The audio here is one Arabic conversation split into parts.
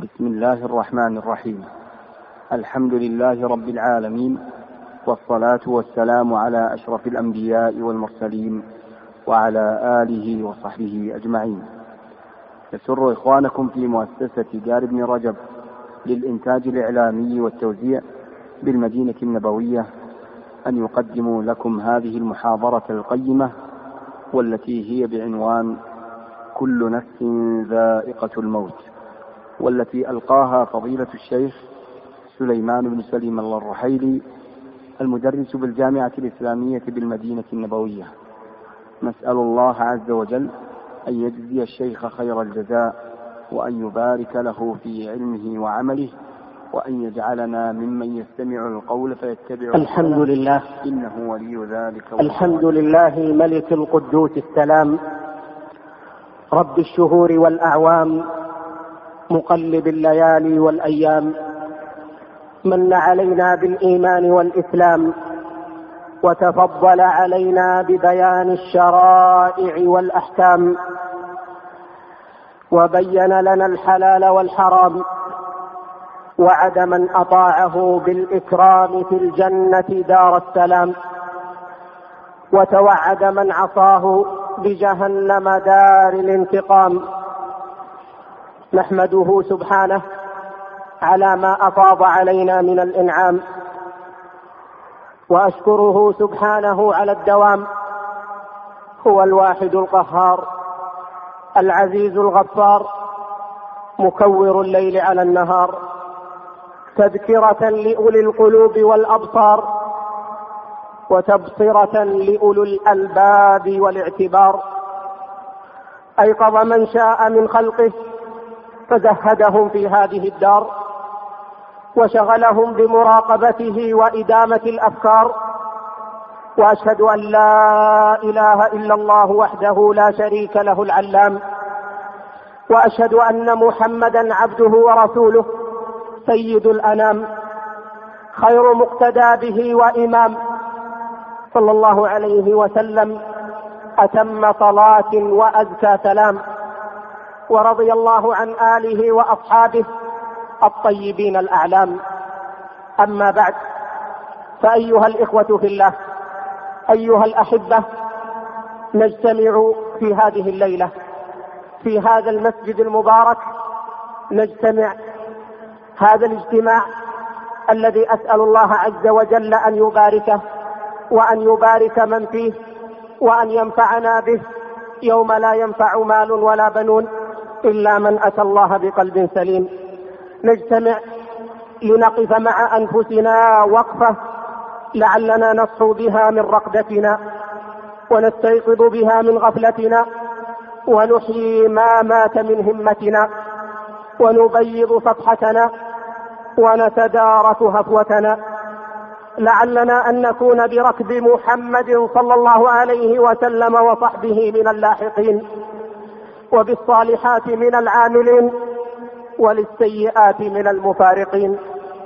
بسم الله الرحمن الرحيم. الحمد لله رب العالمين، والصلاة والسلام على أشرف الأنبياء والمرسلين وعلى آله وصحبه أجمعين. يسر إخوانكم في مؤسسة دار ابن رجب للإنتاج الإعلامي والتوزيع بالمدينة النبوية أن يقدموا لكم هذه المحاضرة القيمة، والتي هي بعنوان كل نفس ذائقة الموت، والتي ألقاها فضيلة الشيخ سليمان بن سليم الرحيلي المدرس بالجامعة الإسلامية بالمدينة النبوية. نسأل الله عز وجل أن يجزي الشيخ خير الجزاء، وأن يبارك له في علمه وعمله، وأن يجعلنا ممن يستمع القول فيتبع. الحمد لله، إنه ولي ذلك. الحمد لله الملك القدوس السلام، رب الشهور والأعوام، مقلب الليالي والأيام، من علينا بالإيمان والإسلام، وتفضل علينا ببيان الشرائع والأحكام، وبين لنا الحلال والحرام، وعد من أطاعه بالإكرام في الجنة دار السلام، وتوعد من عصاه بجهنم دار الانتقام. نحمده سبحانه على ما أفاض علينا من الإنعام، وأشكره سبحانه على الدوام. هو الواحد القهار، العزيز الغفار، مكور الليل على النهار، تذكرة لأولي القلوب والأبصار، وتبصرة لأولي الألباب والاعتبار. أيقظ من شاء من خلقه فزهدهم في هذه الدار، وشغلهم بمراقبته وإدامة الأفكار. وأشهد أن لا إله إلا الله وحده لا شريك له العلام، وأشهد أن محمدا عبده ورسوله سيد الأنام، خير مقتدى به وإمام، صلى الله عليه وسلم أتم صلاة وأزكى سلام. ورضي الله عن آله وأصحابه الطيبين الأعلام. أما بعد، فأيها الإخوة في الله، أيها الأحبة، نجتمع في هذه الليلة في هذا المسجد المبارك، نجتمع هذا الاجتماع الذي أسأل الله عز وجل أن يباركه، وأن يبارك من فيه، وأن ينفعنا به يوم لا ينفع مال ولا بنون إلا من أتى الله بقلب سليم. نجتمع لنقف مع أنفسنا وقفة لعلنا نصحو بها من رقدتنا، ونستيقظ بها من غفلتنا، ونحيي ما مات من همتنا، ونبيض صفحتنا، ونتدارك هفوتنا، لعلنا أن نكون بركب محمد صلى الله عليه وسلم وصحبه من اللاحقين، وبالصالحات من العاملين، وللسيئات من المفارقين.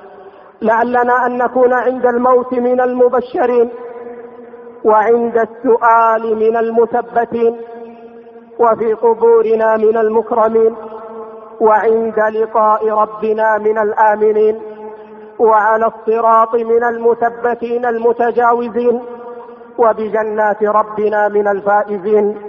لعلنا أن نكون عند الموت من المبشرين، وعند السؤال من المثبتين، وفي قبورنا من المكرمين، وعند لقاء ربنا من الآمنين، وعلى الصراط من المثبتين المتجاوزين، وبجنات ربنا من الفائزين،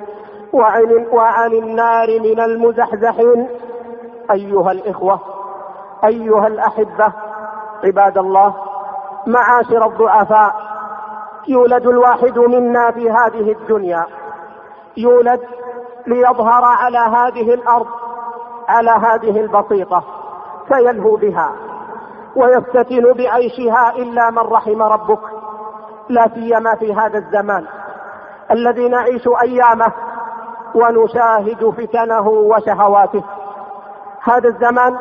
وعن النار من المزحزحين. أيها الإخوة، أيها الأحبة، عباد الله، معاشر الضعفاء، يولد الواحد منا في هذه الدنيا، يولد ليظهر على هذه الأرض، على هذه البسيطة، فيلهو بها ويفتتن بعيشها إلا من رحم ربك، لا سيما في هذا الزمان الذي نعيش أيامه ونشاهد فتنه وشهواته. هذا الزمان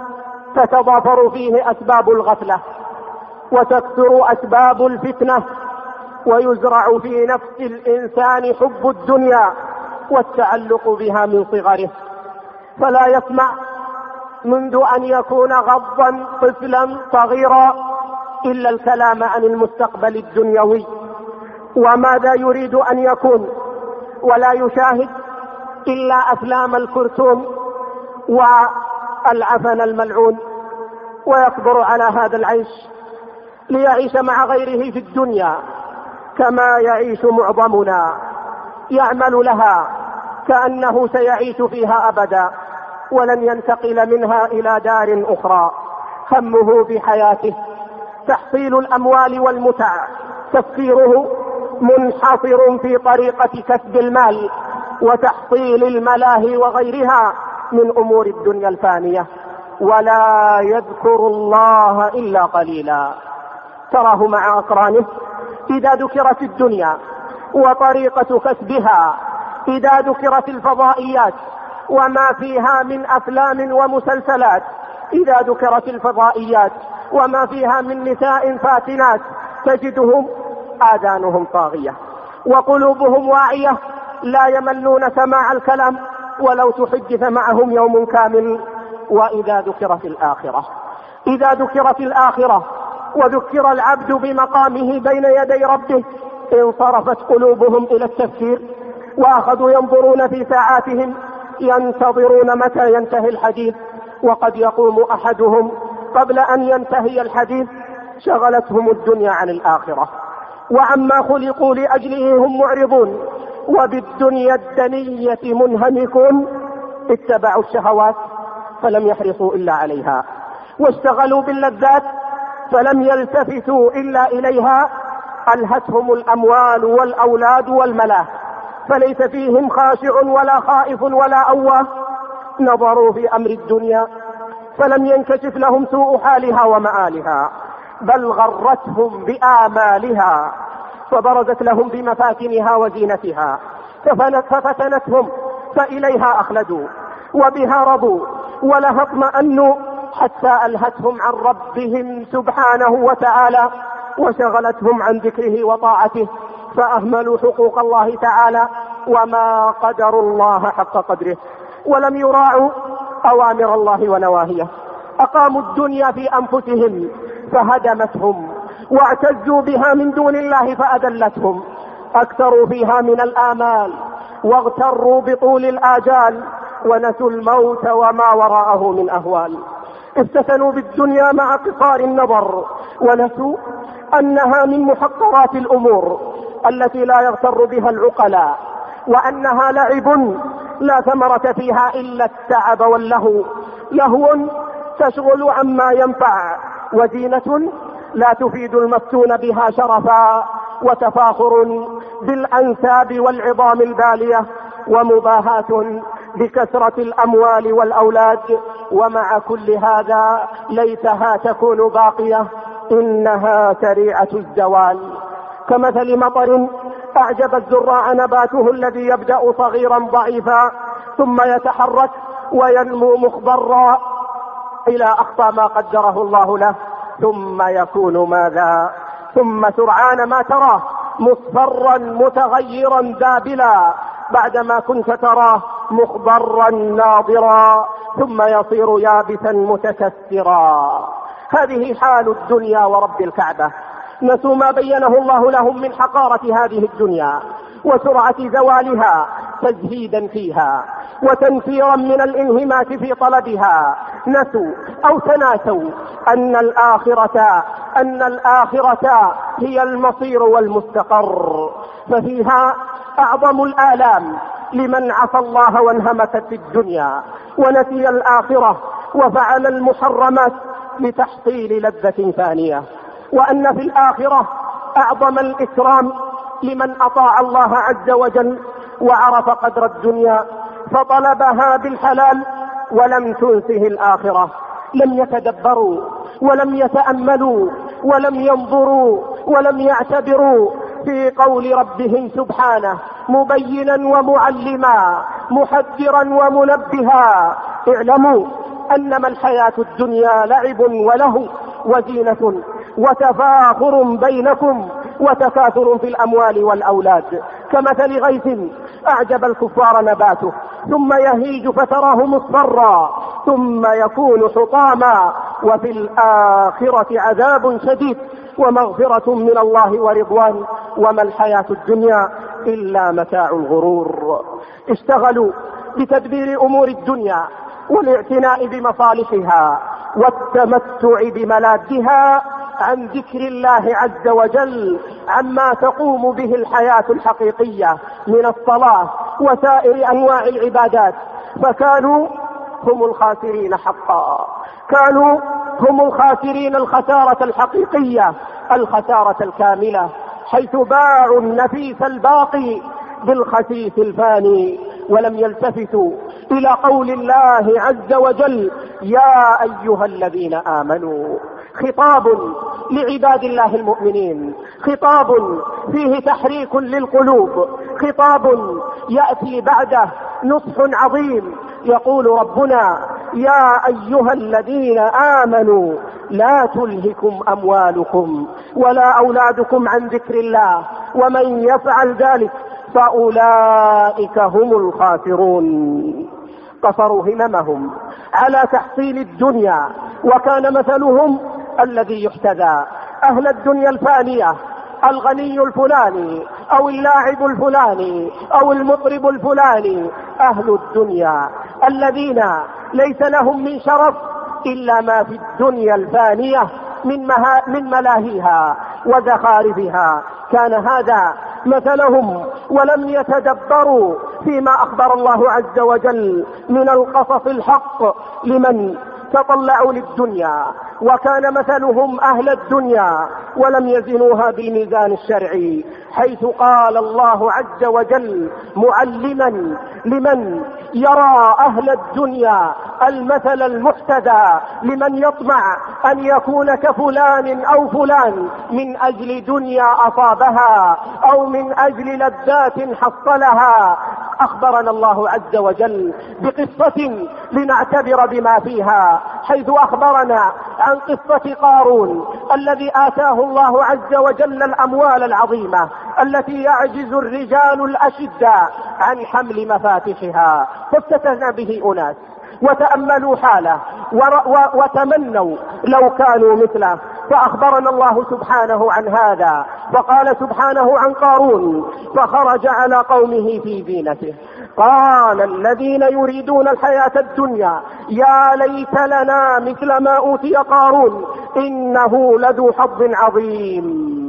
تتضافر فيه أسباب الغفلة، وتكثر أسباب الفتنة، ويزرع في نفس الإنسان حب الدنيا والتعلق بها من صغره، فلا يسمع منذ أن يكون غضا طفلا صغيرا إلا الكلام عن المستقبل الدنيوي وماذا يريد أن يكون، ولا يشاهد إلا أفلام الكرتون العفن الملعون ويقدر على هذا العيش ليعيش مع غيره في الدنيا كما يعيش معظمنا، يعمل لها كأنه سيعيش فيها أبدا ولن ينتقل منها إلى دار أخرى. همه في حياته تحصيل الأموال والمتع، تفكيره منحصر في طريقة كسب المال وتحصيل الملاهي وغيرها من أمور الدنيا الفانية، ولا يذكر الله إلا قليلا. تراه مع أقرانه إذا ذكرت الدنيا وطريقة كسبها، إذا ذكرت الفضائيات وما فيها من أفلام ومسلسلات، إذا ذكرت الفضائيات وما فيها من نساء فاتنات، تجدهم آذانهم طاغية وقلوبهم واعية، لا يملون سماع الكلام ولو تحدث معهم يوم كامل. وإذا ذكرت الآخرة، إذا ذكرت الآخرة وذكر العبد بمقامه بين يدي ربه، انصرفت قلوبهم إلى التفكير وأخذوا ينظرون في ساعاتهم ينتظرون متى ينتهي الحديث، وقد يقوم أحدهم قبل أن ينتهي الحديث شغلتهم الدنيا عن الآخرة، وعما خلقوا لأجله هم معرضون، وبالدنيا الدنية منهمكون. اتبعوا الشهوات فلم يحرصوا إلا عليها، واشتغلوا باللذات فلم يلتفتوا إلا إليها. ألهتهم الأموال والأولاد والملاة، فليس فيهم خاشع ولا خائف ولا أواه. نظروا في أمر الدنيا فلم ينكشف لهم سوء حالها ومآلها، بل غرتهم بآمالها فبرزت لهم بمفاتنها وزينتها، ففتنتهم فإليها أخلدوا وبها رضوا ولها اطمأنوا، حتى ألهتهم عن ربهم سبحانه وتعالى وشغلتهم عن ذكره وطاعته، فأهملوا حقوق الله تعالى وما قدروا الله حق قدره، ولم يراعوا أوامر الله ونواهيه. أقاموا الدنيا في أنفسهم فهدمتهم، واعتزوا بها من دون الله فأذلتهم. أكثروا فيها من الآمال واغتروا بطول الآجال، ونسوا الموت وما وراءه من أهوال. استثنوا بالدنيا مع قصار النظر، ونسوا أنها من محقرات الأمور التي لا يغتر بها العقلاء، وأنها لعب لا ثمرة فيها إلا التعب واللهو، لهو تشغل عما ينفع، وزينة لا تفيد المفتون بها شرفا، وتفاخر بالأنساب والعظام البالية، ومباهاة بكثرة الأموال والأولاد. ومع كل هذا ليتها تكون باقية، إنها سريعة الزوال، كمثل مطر أعجب الزراع نباته الذي يبدأ صغيرا ضعيفا ثم يتحرك وينمو مخضرا إلى أقصى ما قدره الله له، ثم يكون ماذا؟ ثم سرعان ما تراه مصفرا متغيرا ذابلا بعدما كنت تراه مخضرا ناضرا، ثم يصير يابسا متكسرا. هذه حال الدنيا ورب الكعبة. نسوا ما بينه الله لهم من حقارة هذه الدنيا وسرعة زوالها تزهيدا فيها وتنفيرا من الانهماك في طلبها. نسوا أو تناسوا أن الآخرة هي المصير والمستقر، ففيها أعظم الآلام لمن عصى الله وانهمك في الدنيا ونسي الآخرة وفعل المحرمات لتحصيل لذة ثانية، وأن في الآخرة أعظم الإكرام لمن أطاع الله عز وجل وعرف قدر الدنيا فطلبها بالحلال ولم تنسه الآخرة. لم يتدبروا ولم يتأملوا ولم ينظروا ولم يعتبروا في قول ربهم سبحانه مبينا ومعلما محذرا ومنبها: اعلموا أنما الحياة الدنيا لعب وله وزينة وتفاخر بينكم وتكاثر في الأموال والأولاد، كمثل غيث أعجب الكفار نباته ثم يهيج فتراه مصفرا ثم يكون حطاما، وفي الآخرة عذاب شديد ومغفرة من الله ورضوان، وما الحياة الدنيا إلا متاع الغرور. اشتغلوا بتدبير أمور الدنيا والاعتناء بمصالحها والتمتع بملادها عن ذكر الله عز وجل، عما تقوم به الحياة الحقيقية من الصلاة وسائر أنواع العبادات. فكانوا هم الخاسرين حقا، كانوا هم الخاسرين الخسارة الحقيقية، الخسارة الكاملة، حيث باعوا النفيس الباقي بالخسيس الفاني، ولم يلتفتوا إلى قول الله عز وجل: يا أيها الذين آمنوا. خطاب لعباد الله المؤمنين، خطاب فيه تحريك للقلوب، خطاب يأتي بعده نصح عظيم. يقول ربنا: يا أيها الذين آمنوا لا تلهكم أموالكم ولا أولادكم عن ذكر الله ومن يفعل ذلك فأولئك هم الخاسرون. قصروا هممهم على تحصيل الدنيا، وكان مثلهم الذي يحتذى. أهل الدنيا الفانية، الغني الفلاني أو اللاعب الفلاني أو المطرب الفلاني، أهل الدنيا الذين ليس لهم من شرف إلا ما في الدنيا الفانية من ملاهيها وزخارفها، كان هذا مثلهم، ولم يتدبروا فيما أخبر الله عز وجل من القصص الحق لمن تطلعوا للدنيا. وكان مثلهم أهل الدنيا ولم يزنوها بالميزان الشرعي، حيث قال الله عز وجل معلما لمن يرى أهل الدنيا المثل المحتذى، لمن يطمع أن يكون كفلان أو فلان من أجل دنيا أصابها أو من أجل لذات حصلها. أخبرنا الله عز وجل بقصة لنعتبر بما فيها، حيث أخبرنا عن قصة قارون الذي آتاه الله عز وجل الأموال العظيمة التي يعجز الرجال الأشداء عن حمل مفاتيحها، فافتتن به أناس وتأملوا حاله وتمنوا لو كانوا مثله. فأخبرنا الله سبحانه عن هذا، فقال سبحانه عن قارون: فخرج على قومه في زينته قال الذين يريدون الحياة الدنيا يا ليت لنا مثل ما أوتي قارون إنه لذو حظ عظيم.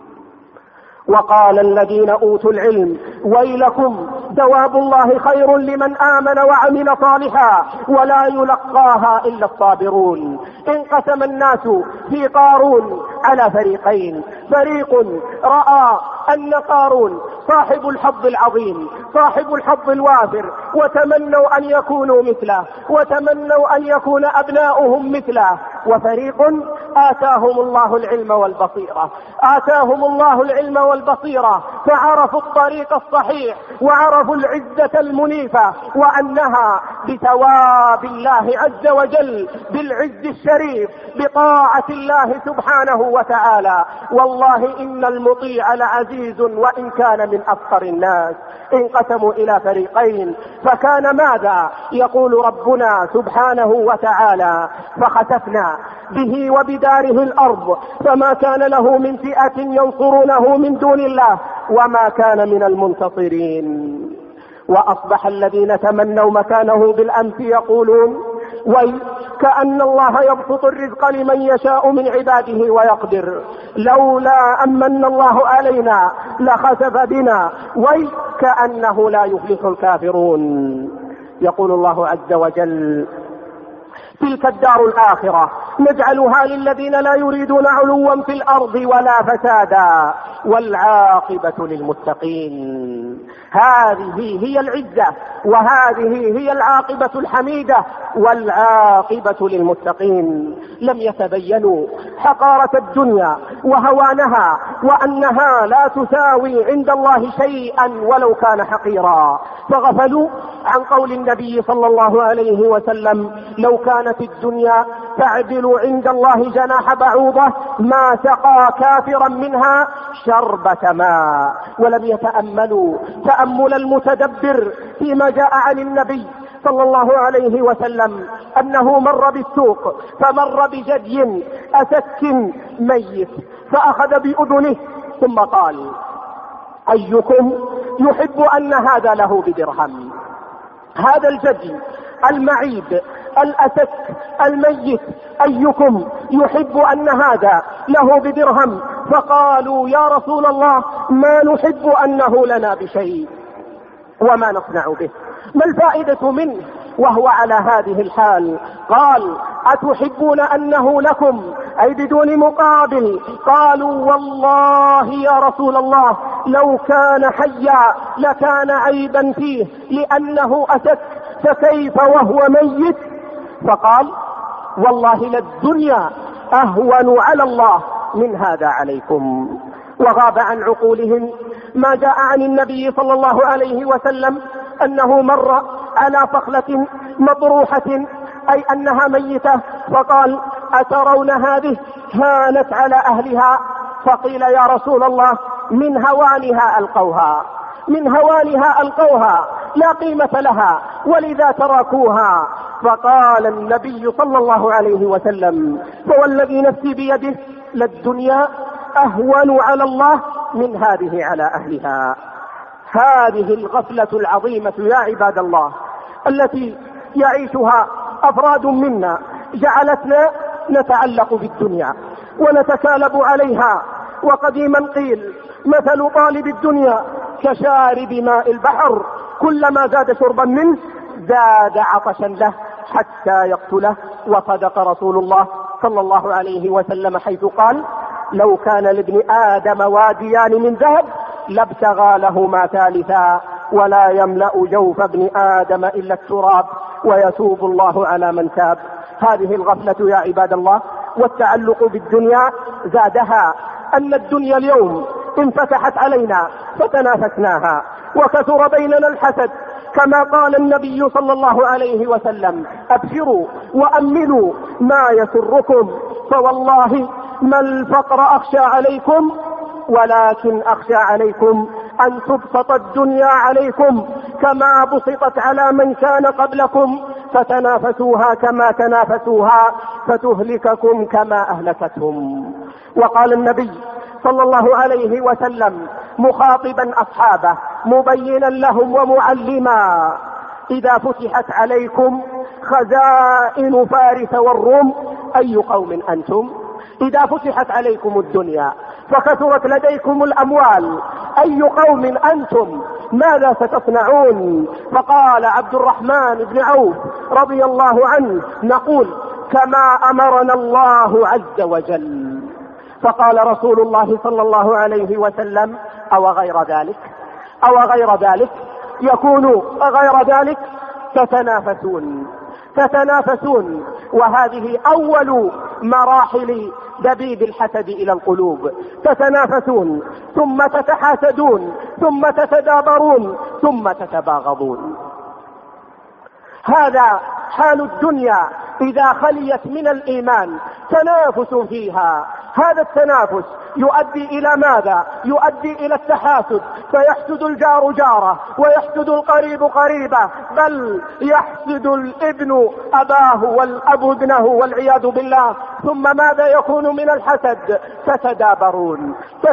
وقال الذين أوتوا العلم ويلكم ثواب الله خير لمن آمن وعمل صالحا ولا يلقاها إلا الصابرون. انقسم الناس في قارون على فريقين، فريق رأى أن قارون صاحب الحظ العظيم صاحب الحظ الوافر، وتمنوا أن يكونوا مثله وتمنوا أن يكون أبناؤهم مثله. وفريق آتاهم الله العلم والبصيرة، آتاهم الله العلم والبصيرة فعرفوا الطريق الصحيح وعرفوا العزة المنيفة، وأنها بثواب الله عز وجل بالعز الشريف بطاعة الله سبحانه وتعالى. والله إن المطيع لعزيز وإن كان من أفقر الناس. انقسموا إلى فريقين، فكان ماذا؟ يقول ربنا سبحانه وتعالى: فخسفنا به وبداره الأرض فما كان له من فئة ينصرونه من دون الله وما كان من المنتصرين. وأصبح الذين تمنوا مكانه بالأمس يقولون: وكأن الله يبسط الرزق لمن يشاء من عباده ويقدر، لولا أمن الله علينا لخسف بنا وكأنه لا يفلح الكافرون. يقول الله عز وجل: تلك الدار الآخرة نجعلها للذين لا يريدون علوا في الأرض ولا فسادا والعاقبة للمتقين. هذه هي العزة وهذه هي العاقبة الحميدة والعاقبة للمتقين. لم يتبينوا حقارة الدنيا وهوانها وأنها لا تساوي عند الله شيئا ولو كان حقيرا، فغفلوا عن قول النبي صلى الله عليه وسلم: لو كانت الدنيا تعدل عند الله جناح بعوضة ما سقى كافرا منها شربة ماء. ولم يتأملوا تأمل المتدبر فيما جاء عن النبي صلى الله عليه وسلم أنه مر بالسوق فمر بجدي أسك ميت فأخذ بأذنه ثم قال: أيكم يحب أن هذا له بدرهم؟ هذا الجدي المعيب الأسك الميت أيكم يحب أن هذا له بدرهم؟ فقالوا يا رسول الله ما نحب أنه لنا بشيء وما نصنع به، ما الفائدة منه وهو على هذه الحال؟ قال أتحبون أنه لكم أي بدون مقابل؟ قالوا والله يا رسول الله لو كان حيا لكان عيبا فيه لأنه أسك، فكيف وهو ميت؟ فقال والله للدنيا أهون على الله من هذا عليكم. وغاب عن عقولهم ما جاء عن النبي صلى الله عليه وسلم أنه مر على فخلة مطروحة أي أنها ميتة، فقال أترون هذه هانت على أهلها؟ فقيل يا رسول الله من هوانها ألقوها، من هوانها ألقوها لا قيمة لها ولذا تركوها. فقال النبي صلى الله عليه وسلم فوالذي نفسي بيده للدنيا أهون على الله من هذه على أهلها. هذه الغفلة العظيمة يا عباد الله التي يعيشها أفراد منا جعلتنا نتعلق بالدنيا ونتكالب عليها. وقديما قيل مثل طالب الدنيا كشارب ماء البحر، كلما زاد شربا منه زاد عطشا له حتى يقتله. وصدق رسول الله صلى الله عليه وسلم حيث قال لو كان لابن آدم واديان من ذهب لابتغى لهما ثالثا ولا يملأ جوف ابن آدم إلا التراب ويتوب الله على من تاب. هذه الغفلة يا عباد الله والتعلق بالدنيا زادها أن الدنيا اليوم انفتحت علينا فتنافسناها وكثر بيننا الحسد، كما قال النبي صلى الله عليه وسلم أبشروا وأملوا ما يسركم، فوالله ما الفقر أخشى عليكم ولكن أخشى عليكم أن تبسط الدنيا عليكم كما بسطت على من كان قبلكم، فتنافسوها كما تنافسوها فتهلككم كما أهلكتهم. وقال النبي صلى الله عليه وسلم مخاطبا أصحابه مبينا لهم ومعلما إذا فتحت عليكم خزائن فارس والروم أي قوم أنتم؟ إذا فتحت عليكم الدنيا فكثرت لديكم الأموال أي قوم أنتم؟ ماذا ستصنعون؟ فقال عبد الرحمن بن عوف رضي الله عنه نقول كما أمرنا الله عز وجل. فقال رسول الله صلى الله عليه وسلم أو غير ذلك، أو غير ذلك يكون غير ذلك تتنافسون. وهذه أول مراحل دبيب الحسد إلى القلوب، تتنافسون ثم تتحاسدون ثم تتدابرون ثم تتباغضون. هذا حال الدنيا إذا خليت من الإيمان، تنافس فيها. هذا التنافس يؤدي إلى ماذا؟ يؤدي إلى التحاسد، فيحسد الجار جاره ويحسد القريب قريبه، بل يحسد الابن أباه والأب ابنه والعياذ بالله. ثم ماذا يكون من الحسد؟ تتدابرون.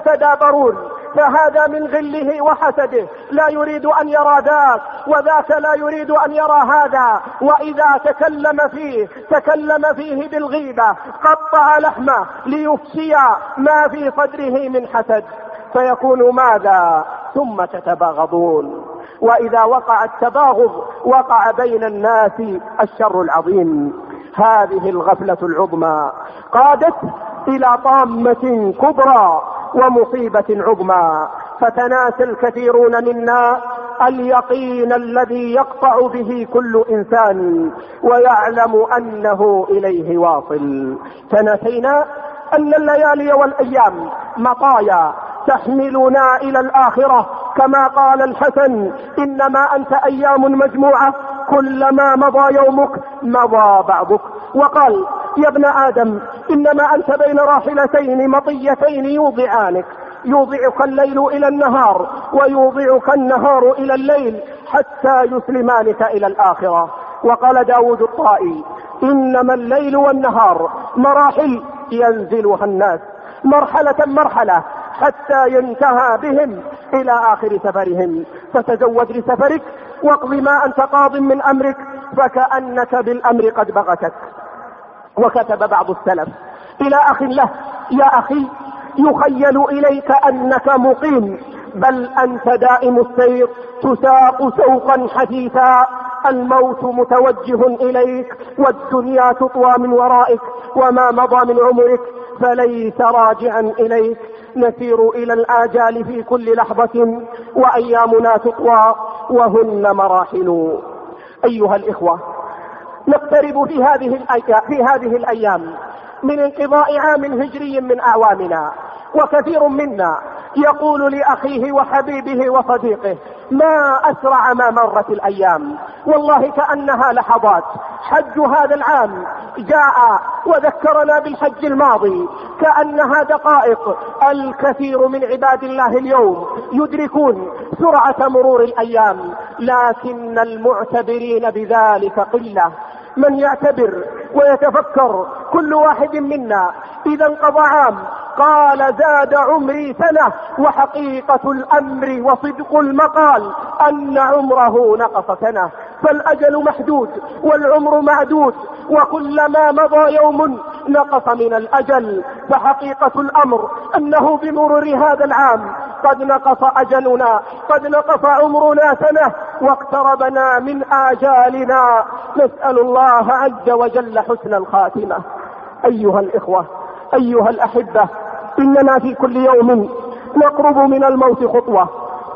فهذا من غله وحسده لا يريد أن يرى ذاك، وذاك لا يريد أن يرى هذا، وإذا تكلم فيه بالغيبة قطع لحمه ليفشي ما في صدره من حسد، فيكون ماذا؟ ثم تتباغضون. وإذا وقع التباغض وقع بين الناس الشر العظيم. هذه الغفلة العظمى قادت إلى طامة كبرى ومصيبة عظمى، فتناسى الكثيرون منا اليقين الذي يقطع به كل إنسان ويعلم أنه إليه واصل. تناسينا أن الليالي والأيام مطايا تحملنا إلى الآخرة، كما قال الحسن إنما أنت أيام مجموعة كلما مضى يومك مضى بعضك. وقال يا ابن آدم إنما أنت بين راحلتين مطيتين يوضعك الليل إلى النهار ويوضعك النهار إلى الليل حتى يسلمانك إلى الآخرة. وقال داود الطائي إنما الليل والنهار مراحل ينزلها الناس مرحلة حتى ينتهى بهم إلى آخر سفرهم، فتزود لسفرك واقض ما أنت قاض من أمرك، فكأنك بالأمر قد بغتك. وكتب بعض السلف إلى أخ له: يا أخي، يخيل إليك أنك مقيم، بل أنت دائم السير، تساق سوقا حثيثا، الموت متوجه إليك، والدنيا تطوى من ورائك، وما مضى من عمرك فليس راجعا إليك. نسير إلى الآجال في كل لحظة، وأيامنا تطوى وهن مراحل. أيها الإخوة، نقترب في هذه الأيام من انقضاء عام هجري من أعوامنا، وكثير منا يقول لأخيه وحبيبه وصديقه: ما أسرع ما مرت الأيام، والله كأنها لحظات. حج هذا العام جاء وذكرنا بالحج الماضي كأنها دقائق. الكثير من عباد الله اليوم يدركون سرعة مرور الأيام، لكن المعتبرين بذلك قلة. من يعتبر ويتفكر كل واحد منا إذا انقضى عام قال: زاد عمري سنة، وحقيقة الأمر وصدق المقال أن عمره نقص سنة. فالأجل محدود والعمر معدود، وكلما مضى يوم نقص من الأجل. فحقيقة الأمر أنه بمرور هذا العام قد نقص أجلنا، قد نقص عمرنا سنة، واقتربنا من آجالنا. نسأل الله عز وجل حسن الخاتمة. أيها الإخوة، أيها الأحبة، إننا في كل يوم نقرب من الموت خطوة،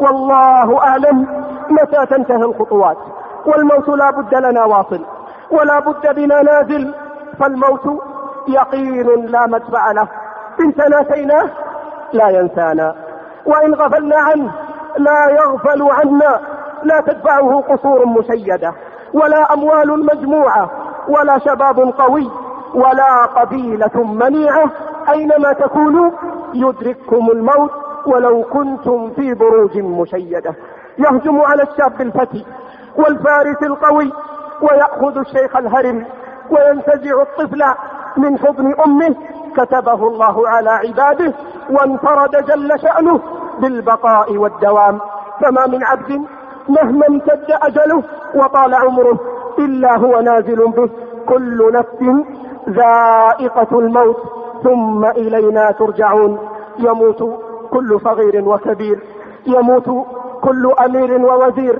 والله أعلم متى تنتهي الخطوات. والموت لا بد لنا واصل، ولا بد بنا نازل. فالموت يقين لا مدفع له، إن تناسيناه لا ينسانا، وإن غفلنا عنه لا يغفل عنا. لا تدفعه قصور مشيدة، ولا أموال مجموعة، ولا شباب قوي، ولا قبيلة منيعة. أينما تكونوا يدرككم الموت ولو كنتم في بروج مشيدة. يهجم على الشاب الفتي والفارس القوي، ويأخذ الشيخ الهرم، وينتزع الطفل من حضن أمه. كتبه الله على عباده، وانفرد جل شأنه بالبقاء والدوام. فما من عبد مهما امتد أجله وطال عمره إلا هو نازل به. كل نفس ذائقة الموت، ثم إلينا ترجعون. يموت كل صغير وكبير، يموت كل أمير ووزير،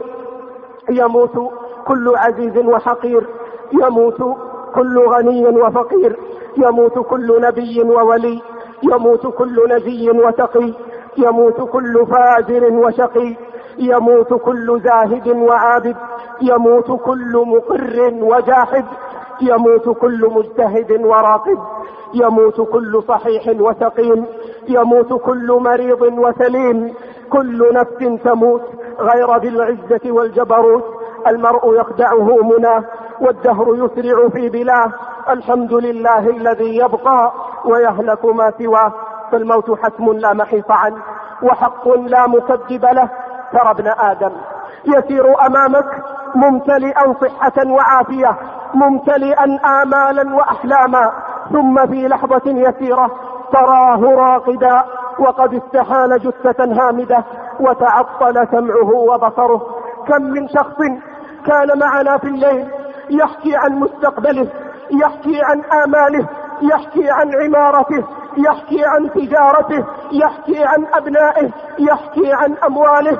يموت كل عزيز وحقير، يموت كل غني وفقير، يموت كل نبي وولي، يموت كل نجي وتقي، يموت كل فاجر وشقي، يموت كل زاهد وعابد، يموت كل مقر وجاحد، يموت كل مجتهد وراقب، يموت كل صحيح وسقيم، يموت كل مريض وسليم. كل نفس تموت غير بالعزة والجبروت. المرء يخدعه مناه، والدهر يسرع في بلاه. الحمد لله الذي يبقى ويهلك ما سواه. فالموت حتم لا محيص عنه، وحق لا مكذب له. ترى ابن آدم يسير أمامك ممتلئا صحة وعافية، ممتلئا آمالا وأحلاما، ثم في لحظة يسيرة تراه راقدا وقد استحال جثة هامدة، وتعطل سمعه وبصره. كم من شخص كان معنا في الليل يحكي عن مستقبله، يحكي عن آماله، يحكي عن عمارته، يحكي عن تجارته، يحكي عن أبنائه، يحكي عن أمواله.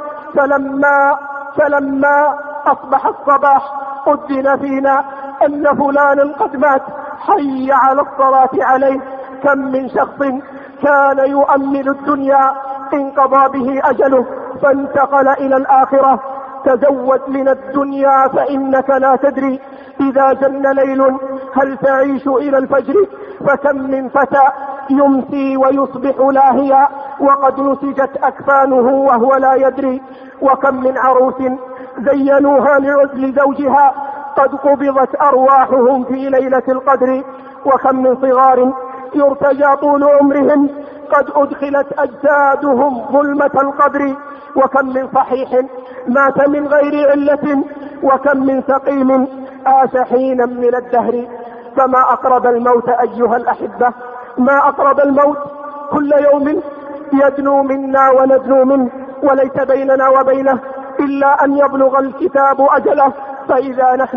فلما أصبح الصباح أذن فينا أن فلانا قد مات، حي على الصلاة عليه. كم من شخص كان يؤمل الدنيا انقضى به أجله فانتقل إلى الآخرة. تزود من الدنيا فإنك لا تدري إذا جن ليل هل تعيش إلى الفجر. فكم من فتى يمسي ويصبح لاهيا وقد نسجت أكفانه وهو لا يدري. وكم من عروس زينوها لعزل زوجها قد قبضت أرواحهم في ليلة القدر. وكم من صغار يرتجى طول عمرهم قد أدخلت أجسادهم ظلمة القبر. وكم من صحيح مات من غير علة، وكم من سقيم آس حينا من الدهر. فما أقرب الموت أيها الأحبة، ما أقرب الموت. كل يوم يدنو منا وندنو منه، وليس بيننا وبينه إلا أن يبلغ الكتاب أجله، فإذا نحن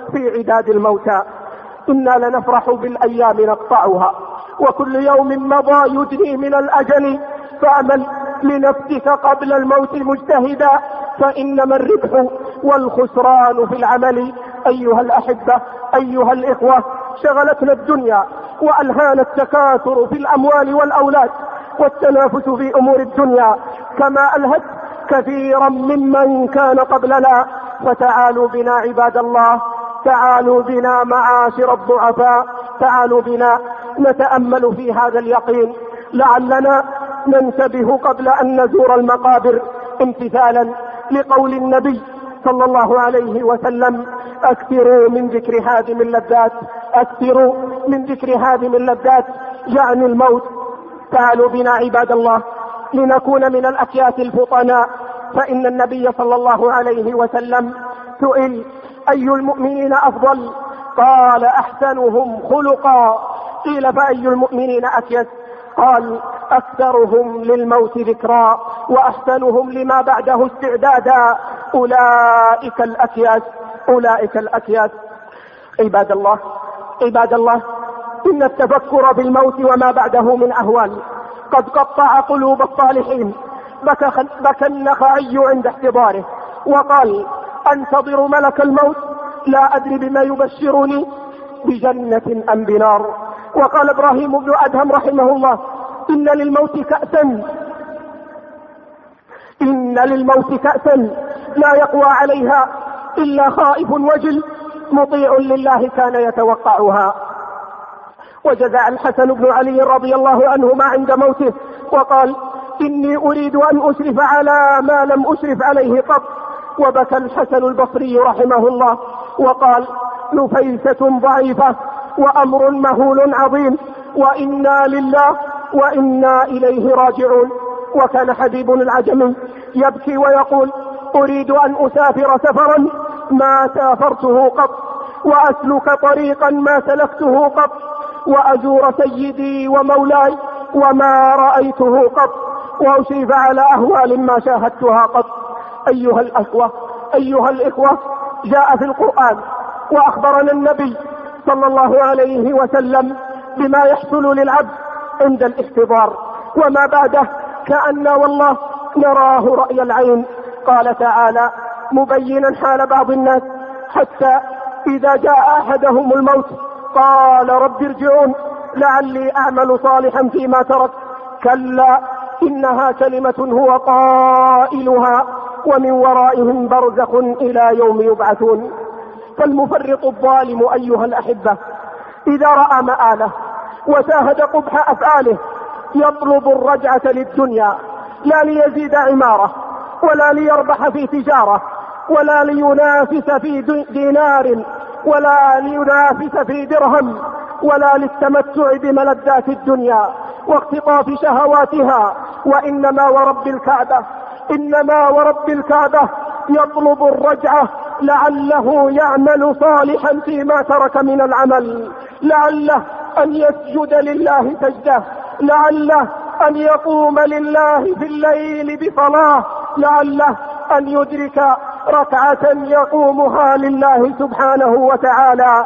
في عداد الموتى. إنا لنفرح بالأيام نقطعها، وكل يوم مضى يدني من الأجل، فأمل لنفسك قبل الموت مجتهدا، فإنما الربح والخسران في العمل. أيها الأحبة، أيها الإخوة، شغلتنا الدنيا وألهانا التكاثر في الأموال والأولاد والتنافس في أمور الدنيا كما ألهت كثيرا ممن كان قبلنا. فتعالوا بنا عباد الله، تعالوا بنا معاشر الضعفاء، تعالوا بنا نتأمل في هذا اليقين، لعلنا ننتبه قبل أن نزور المقابر، امتثالا لقول النبي صلى الله عليه وسلم: أكثروا من ذكر هادم اللذات، أكثروا من ذكر هادم اللذات، يعني الموت. تعالوا بنا عباد الله لنكون من الأكياس الفطناء، فإن النبي صلى الله عليه وسلم سئل: أي المؤمنين أفضل؟ قال: أحسنهم خلقا. قيل: فأي المؤمنين أكيس؟ قال: أكثرهم للموت ذكرا وأحسنهم لما بعده استعدادا. أولئك الأكياس، أولئك الأكياس. عباد الله، عباد الله، إن التفكر بالموت وما بعده من أهوال قد قطع قلوب الصالحين. بكى النخعي عند احتضاره وقال: أنتظر ملك الموت لا أدري بما يبشرني، بجنة أم بنار. وقال إبراهيم بن أدهم رحمه الله: إن للموت كأسا لا يقوى عليها إلا خائف وجل، مطيع لله كان يتوقعها. وجزع الحسن بن علي رضي الله عنهما عند موته وقال: إني أريد أن أشرف على ما لم أشرف عليه قط. وبكى الحسن البصري رحمه الله وقال: نفيسة ضعيفة وأمر مهول عظيم، وإنا لله وإنا إليه راجعون. وكان حبيب العجمي يبكي ويقول: أريد أن أسافر سفرا ما سافرته قط، وأسلك طريقا ما سلكته قط، وأزور سيدي ومولاي وما رأيته قط، وأشرف على أهوال ما شاهدتها قط. أيها الأخوة، أيها الإخوة، جاء في القرآن وأخبرنا النبي صلى الله عليه وسلم بما يحصل للعبد عند الاحتضار وما بعده، كأن والله نراه رأي العين. قال تعالى مبينا حال بعض الناس: حتى إذا جاء أحدهم الموت قال رب ارجعون لعلي أعمل صالحا فيما ترك، كلا إنها كلمة هو قائلها ومن ورائهم برزخ إلى يوم يبعثون. فالمفرط الظالم أيها الأحبة إذا رأى مآله وشاهد قبح أفعاله يطلب الرجعة للدنيا، لا ليزيد عمارة ولا ليربح في تجارة ولا لينافس في دينار ولا لينافس في درهم ولا للتمتع بملذات الدنيا واقتطاف شهواتها، وإنما ورب الكعبة، إنما ورب الكعبة يطلب الرجعة لعله يعمل صالحا فيما ترك من العمل، لعله أن يسجد لله سجدة، لعله أن يقوم لله في الليل بصلاة، لعله أن يدرك ركعة يقومها لله سبحانه وتعالى.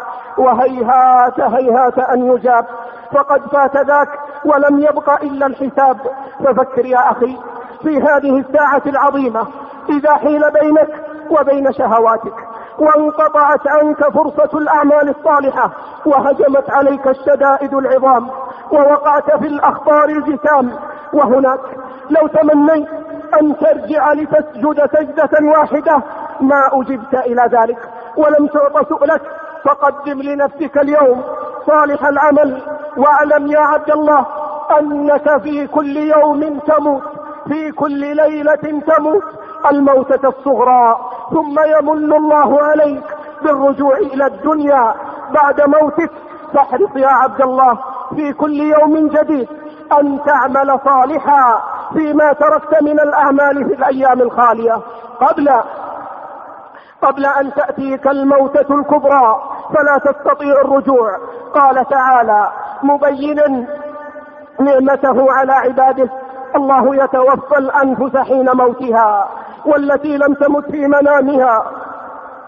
وهيهات هيهات أن يجاب، فقد فات ذاك ولم يبق إلا الحساب. ففكر يا أخي في هذه الساعة العظيمة إذا حيل بينك وبين شهواتك وانقطعت عنك فرصة الأعمال الصالحة وهجمت عليك الشدائد العظام ووقعت في الأخطار الجسام، وهناك لو تمنيت أن ترجع لتسجد سجدة واحدة ما أجبت إلى ذلك ولم تعط سؤلك. فقدم لنفسك اليوم صالح العمل، واعلم يا عبد الله أنك في كل يوم تموت، في كل ليلة تموت الموتة الصغرى، ثم يمن الله عليك بالرجوع إلى الدنيا بعد موتك. فاحرص يا عبد الله في كل يوم جديد أن تعمل صالحا فيما تركت من الأعمال في الأيام الخالية قبل أن تأتيك الموتة الكبرى فلا تستطيع الرجوع. قال تعالى مبينا نعمته على عباده: الله يتوفى الأنفس حين موتها والتي لم تمت في منامها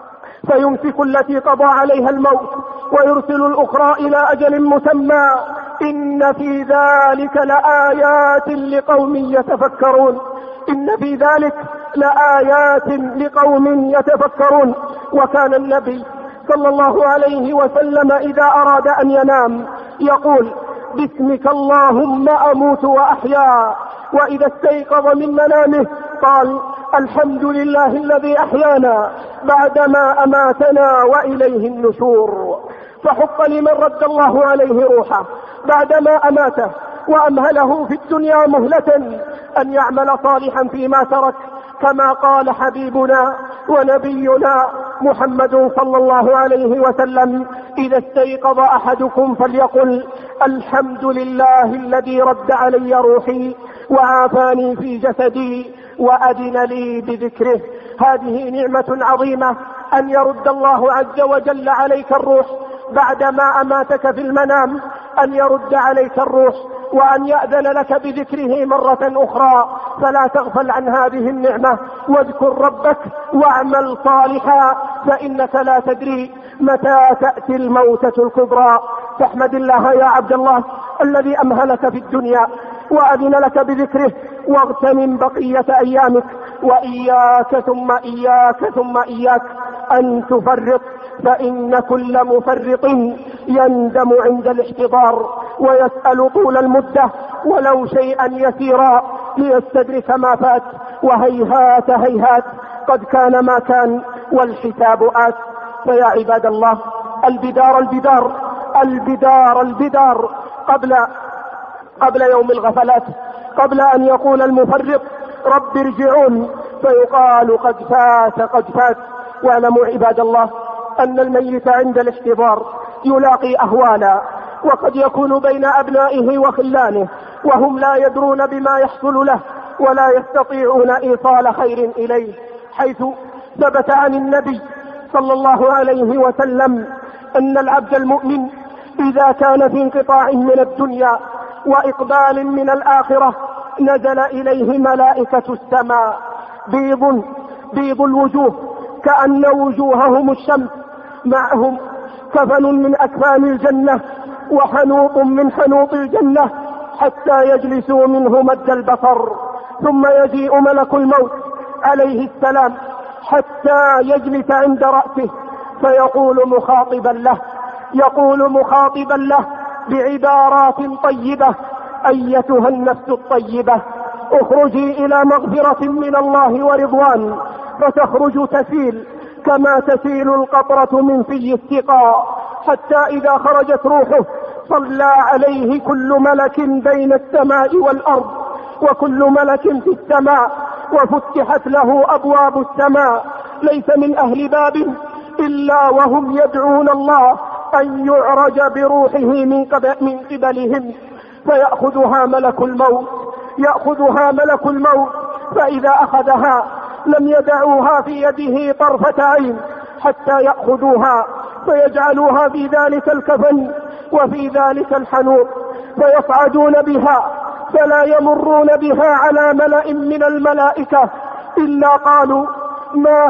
فيمسك التي قضى عليها الموت ويرسل الأخرى إلى أجل مسمى. إن في ذلك لآيات لقوم يتفكرون. إن في ذلك لآيات لقوم يتفكرون. وكان النبي صلى الله عليه وسلم إذا أراد أن ينام يقول: باسمك اللهم أموت وأحيا. وإذا استيقظ من منامه قال: الحمد لله الذي أحيانا بعدما أماتنا وإليه النشور. فحق لمن رد الله عليه روحه بعدما أماته وأمهله في الدنيا مهلة أن يعمل صالحا فيما ترك، كما قال حبيبنا ونبينا محمد صلى الله عليه وسلم: إذا استيقظ أحدكم فليقل: الحمد لله الذي رد علي روحي وعافاني في جسدي وأذن لي بذكره. هذه نعمة عظيمة أن يرد الله عز وجل عليك الروح بعدما أماتك في المنام، أن يرد عليك الروح وأن يأذن لك بذكره مرة أخرى. فلا تغفل عن هذه النعمة، واذكر ربك واعمل صالحا، فإنك لا تدري متى تأتي الموتة الكبرى. فاحمد الله يا عبد الله الذي أمهلك في الدنيا وأذن لك بذكره، واغتنم بقية أيامك. وإياك ثم إياك ثم إياك أن تفرط، فإن كل مفرط يندم عند الاحتضار ويسأل طول المدة ولو شيئا يسيرا ليستدرك ما فات. وهيهات هيهات قد كان ما كان والحساب آت. فيا عباد الله، البدار البدار البدار البدار قبل يوم الغفلات، قبل أن يقول المفرط: رب ارجعون، فيقال: قد فات. واعلموا عباد الله أن الميت عند الاحتضار يلاقي أهوالا، وقد يكون بين أبنائه وخلانه وهم لا يدرون بما يحصل له ولا يستطيعون إيصال خير إليه، حيث ثبت عن النبي صلى الله عليه وسلم أن العبد المؤمن إذا كان في انقطاع من الدنيا وإقبال من الآخرة نزل إليه ملائكة السماء بيض الوجوه كأن وجوههم الشمس، معهم كفن من أكفان الجنة وحنوط من حنوط الجنة، حتى يجلسوا منه مد البصر. ثم يجيء ملك الموت عليه السلام حتى يجلس عند رأسه، فيقول مخاطبا له بعبارات طيبة: أيتها النفس الطيبة، اخرجي إلى مغفرة من الله ورضوان. فتخرج تسيل كما تسيل القطرة من في السقاء، حتى إذا خرجت روحه صلى عليه كل ملك بين السماء والأرض، وكل ملك في السماء، وفتحت له أبواب السماء، ليس من أهل باب إلا وهم يدعون الله أن يعرج بروحه من قبلهم، فيأخذها ملك الموت. فإذا أخذها لم يدعوها في يده طرفة عين حتى يأخذوها، فيجعلوها في ذلك الكفن وفي ذلك الحنوط، فيصعدون بها، فلا يمرون بها على ملأ من الملائكة إلا قالوا: ما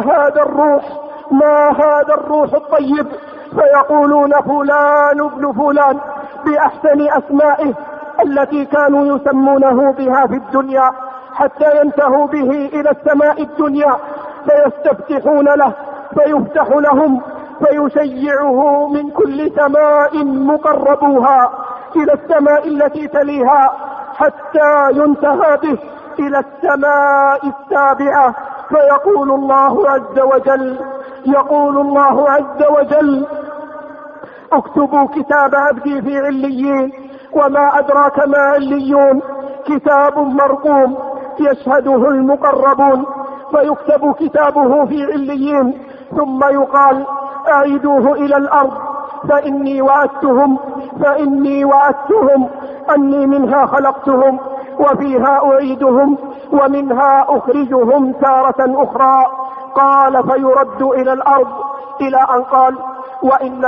هذا الروح الطيب؟ فيقولون: فلان ابن فلان، بأحسن أسمائه التي كانوا يسمونه بها في الدنيا، حتى ينتهوا به إلى السماء الدنيا، فيستفتحون له فيفتح لهم، فيشيعه من كل سماء مقربوها إلى السماء التي تليها، حتى ينتهى به إلى السماء السابعة. فيقول الله عز وجل: اكتبوا كتاب عبدي في عليين، وما أدراك ما عليون، كتاب مرقوم يشهده المقربون. فيكتب كتابه في عليين، ثم يقال: أعيدوه إلى الأرض، فإني وعدتهم أني منها خلقتهم وفيها أعيدهم ومنها أخرجهم تارة أخرى. قال: فيرد إلى الأرض، إلى أن قال: وإن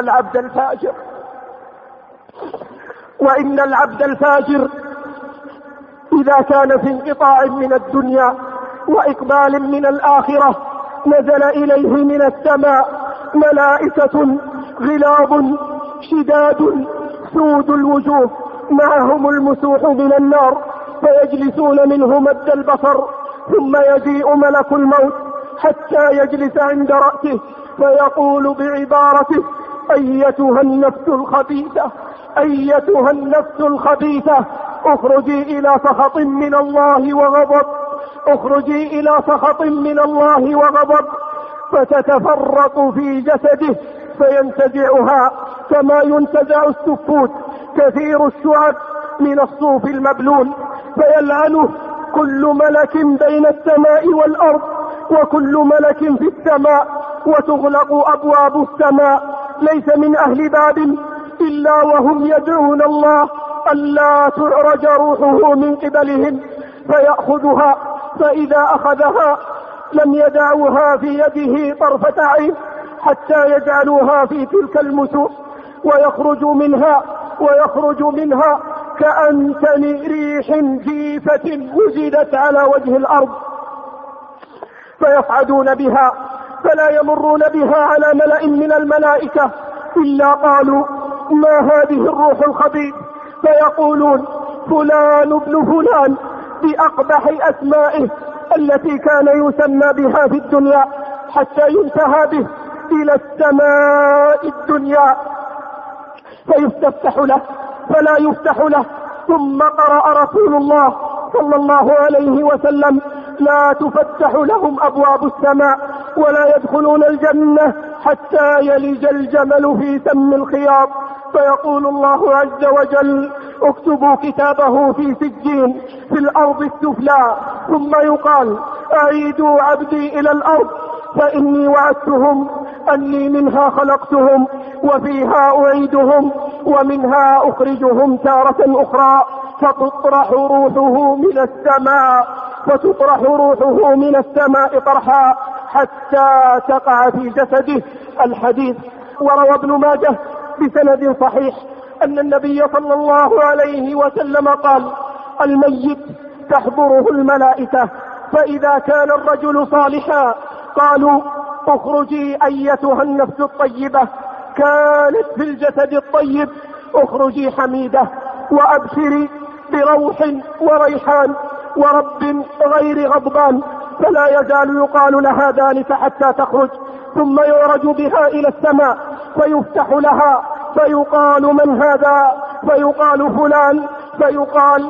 العبد الفاجر إذا كان في انقطاع من الدنيا وإقبال من الآخرة نزل إليه من السماء ملائكة غلاظ شداد سود الوجوه معهم المسوح من النار، فيجلسون منه مد البصر، ثم يجيء ملك الموت حتى يجلس عند رأسه فيقول بعبارته: أيتها النفس الخبيثة، أيتها النفس الخبيثة، اخرجي إلى سخط من الله وغضب، اخرجي إلى سخط من الله وغضب. فتتفرق في جسده فينتزعها كما ينتزع السفود كثير الشعب من الصوف المبلول، فيلعنه كل ملك بين السماء والأرض وكل ملك في السماء، وتغلق أبواب السماء، ليس من أهل باب إلا وهم يدعون الله ألا تعرج روحه من قبلهم، فيأخذها، فإذا أخذها لم يدعوها في يده طرفة عين حتى يجعلوها في تلك المسوح، ويخرج منها كأنتن ريح جيفة وجدت على وجه الأرض، فيصعدون بها فلا يمرون بها على ملأ من الملائكة إلا قالوا: ما هذه الروح الخبيث؟ فيقولون: فلان ابن فلان، بأقبح أسمائه التي كان يسمى بها في الدنيا، حتى ينتهى به إلى السماء الدنيا فيستفتح له فلا يفتح له. ثم قرأ رسول الله صلى الله عليه وسلم: لا تفتح لهم أبواب السماء ولا يدخلون الجنة حتى يلج الجمل في سم الخياط. فيقول الله عز وجل: اكتبوا كتابه في سجين في الأرض السفلى، ثم يقال: أعيدوا عبدي إلى الأرض فإني وعدتهم أني منها خلقتهم وفيها أعيدهم ومنها أخرجهم تارة أخرى، فتطرح روحه من السماء طرحا حتى تقع في جسده. الحديث وروى ابن ماجه بسند صحيح أن النبي صلى الله عليه وسلم قال: الميت تحضره الملائكة، فإذا كان الرجل صالحا قالوا: اخرجي أيتها النفس الطيبة، كانت في الجسد الطيب، اخرجي حميدة، وأبشري بروح وريحان ورب غير غضبان، فلا يزال يقال لها ذلك حتى تخرج، ثم يعرج بها إلى السماء فيفتح لها فيقال: من هذا؟ فيقال: فلان، فيقال: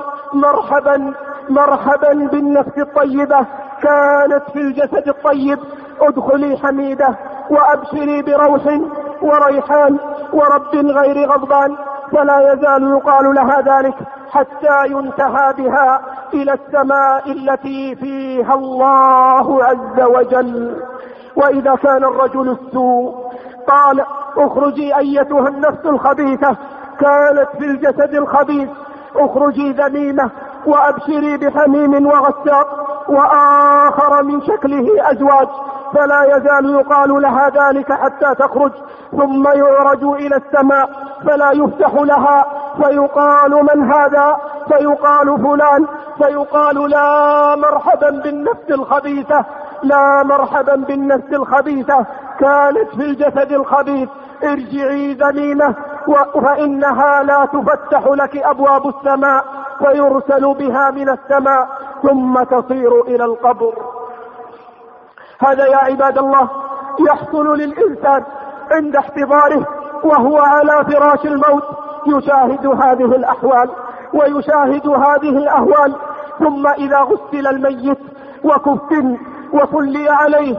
مرحبا بالنفس الطيبة، كانت في الجسد الطيب، ادخلي حميدة وأبشري بروح وريحان ورب غير غضبان، فلا يزال يقال لها ذلك حتى ينتهى بها إلى السماء التي فيها الله عز وجل. وإذا كان الرجل السوء قال: اخرجي أيتها النفس الخبيثة، كانت في الجسد الخبيث، اخرجي ذميمة وأبشري بحميم وغساق وآخر من شكله أزواج، فلا يزال يقال لها ذلك حتى تخرج، ثم يعرج إلى السماء فلا يفتح لها، فيقال: من هذا؟ فيقال: فلان، فيقال: لا مرحبا بالنفس الخبيثة، لا مرحبا بالنفس الخبيثة، كانت في الجسد الخبيث، ارجعي ذميمة، فإنها لا تفتح لك أبواب السماء، فيرسل بها من السماء ثم تصير إلى القبر. هذا يا عباد الله يحصل للإنسان عند احتضاره وهو على فراش الموت، يشاهد هذه الأحوال ويشاهد هذه الأهوال. ثم إذا غسل الميت وكفن وصلي عليه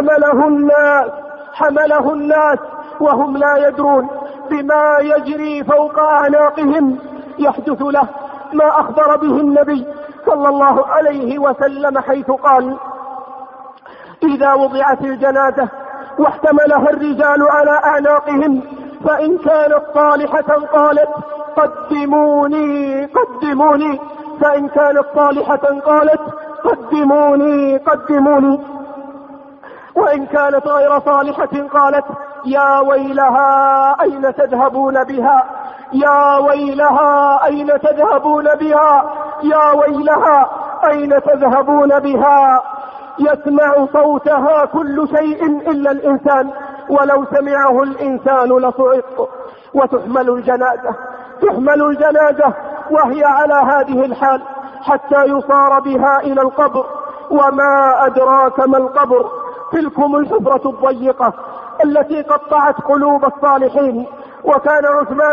حمله الناس وهم لا يدرون بما يجري فوق أعناقهم، يحدث له ما أخبر به النبي صلى الله عليه وسلم، حيث قال: إذا وضعت الجنازة واحتملها الرجال على أعناقهم، فإن كانت صالحة قالت: قدموني قدموني، فإن كانت صالحة قالت: قدموني قدموني، وإن كانت غير صالحة قالت: يا ويلها أين تذهبون بها، يا ويلها أين تذهبون بها، يا ويلها أين تذهبون بها. يسمع صوتها كل شيء إلا الإنسان، ولو سمعه الإنسان لصعق. وتحمل الجنازة وهي على هذه الحال حتى يصار بها إلى القبر. وما أدراك ما القبر؟ تلكم الحفرة الضيقة التي قطعت قلوب الصالحين. وكان عثمان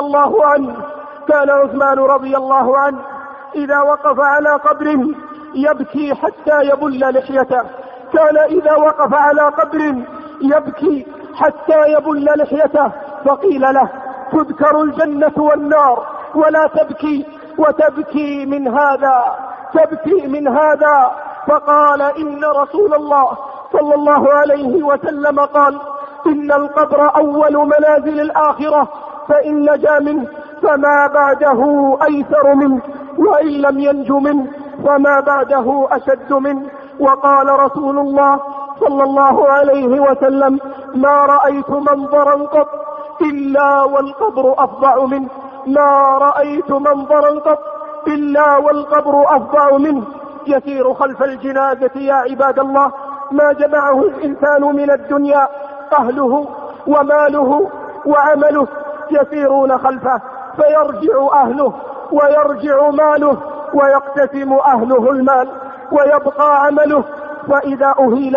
رضي الله عنه إذا وقف على قبر يبكي حتى يبل لحيته. فقيل له: تذكر الجنة والنار ولا تبكي، وتبكي من هذا. فقال: إن رسول الله صلى الله عليه وسلم قال: إن القبر أول منازل الآخرة، فإن نجا منه فما بعده أيسر منه، وإن لم ينج منه فما بعده أشد منه. وقال رسول الله صلى الله عليه وسلم: ما رأيت منظرا قط إلا والقبر أفظع منه. يسير خلف الجنازة يا عباد الله ما جمعه الإنسان من الدنيا، أهله وماله وعمله يسيرون خلفه، فيرجع أهله ويرجع ماله، ويقتسم أهله المال ويبقى عمله. فإذا أهيل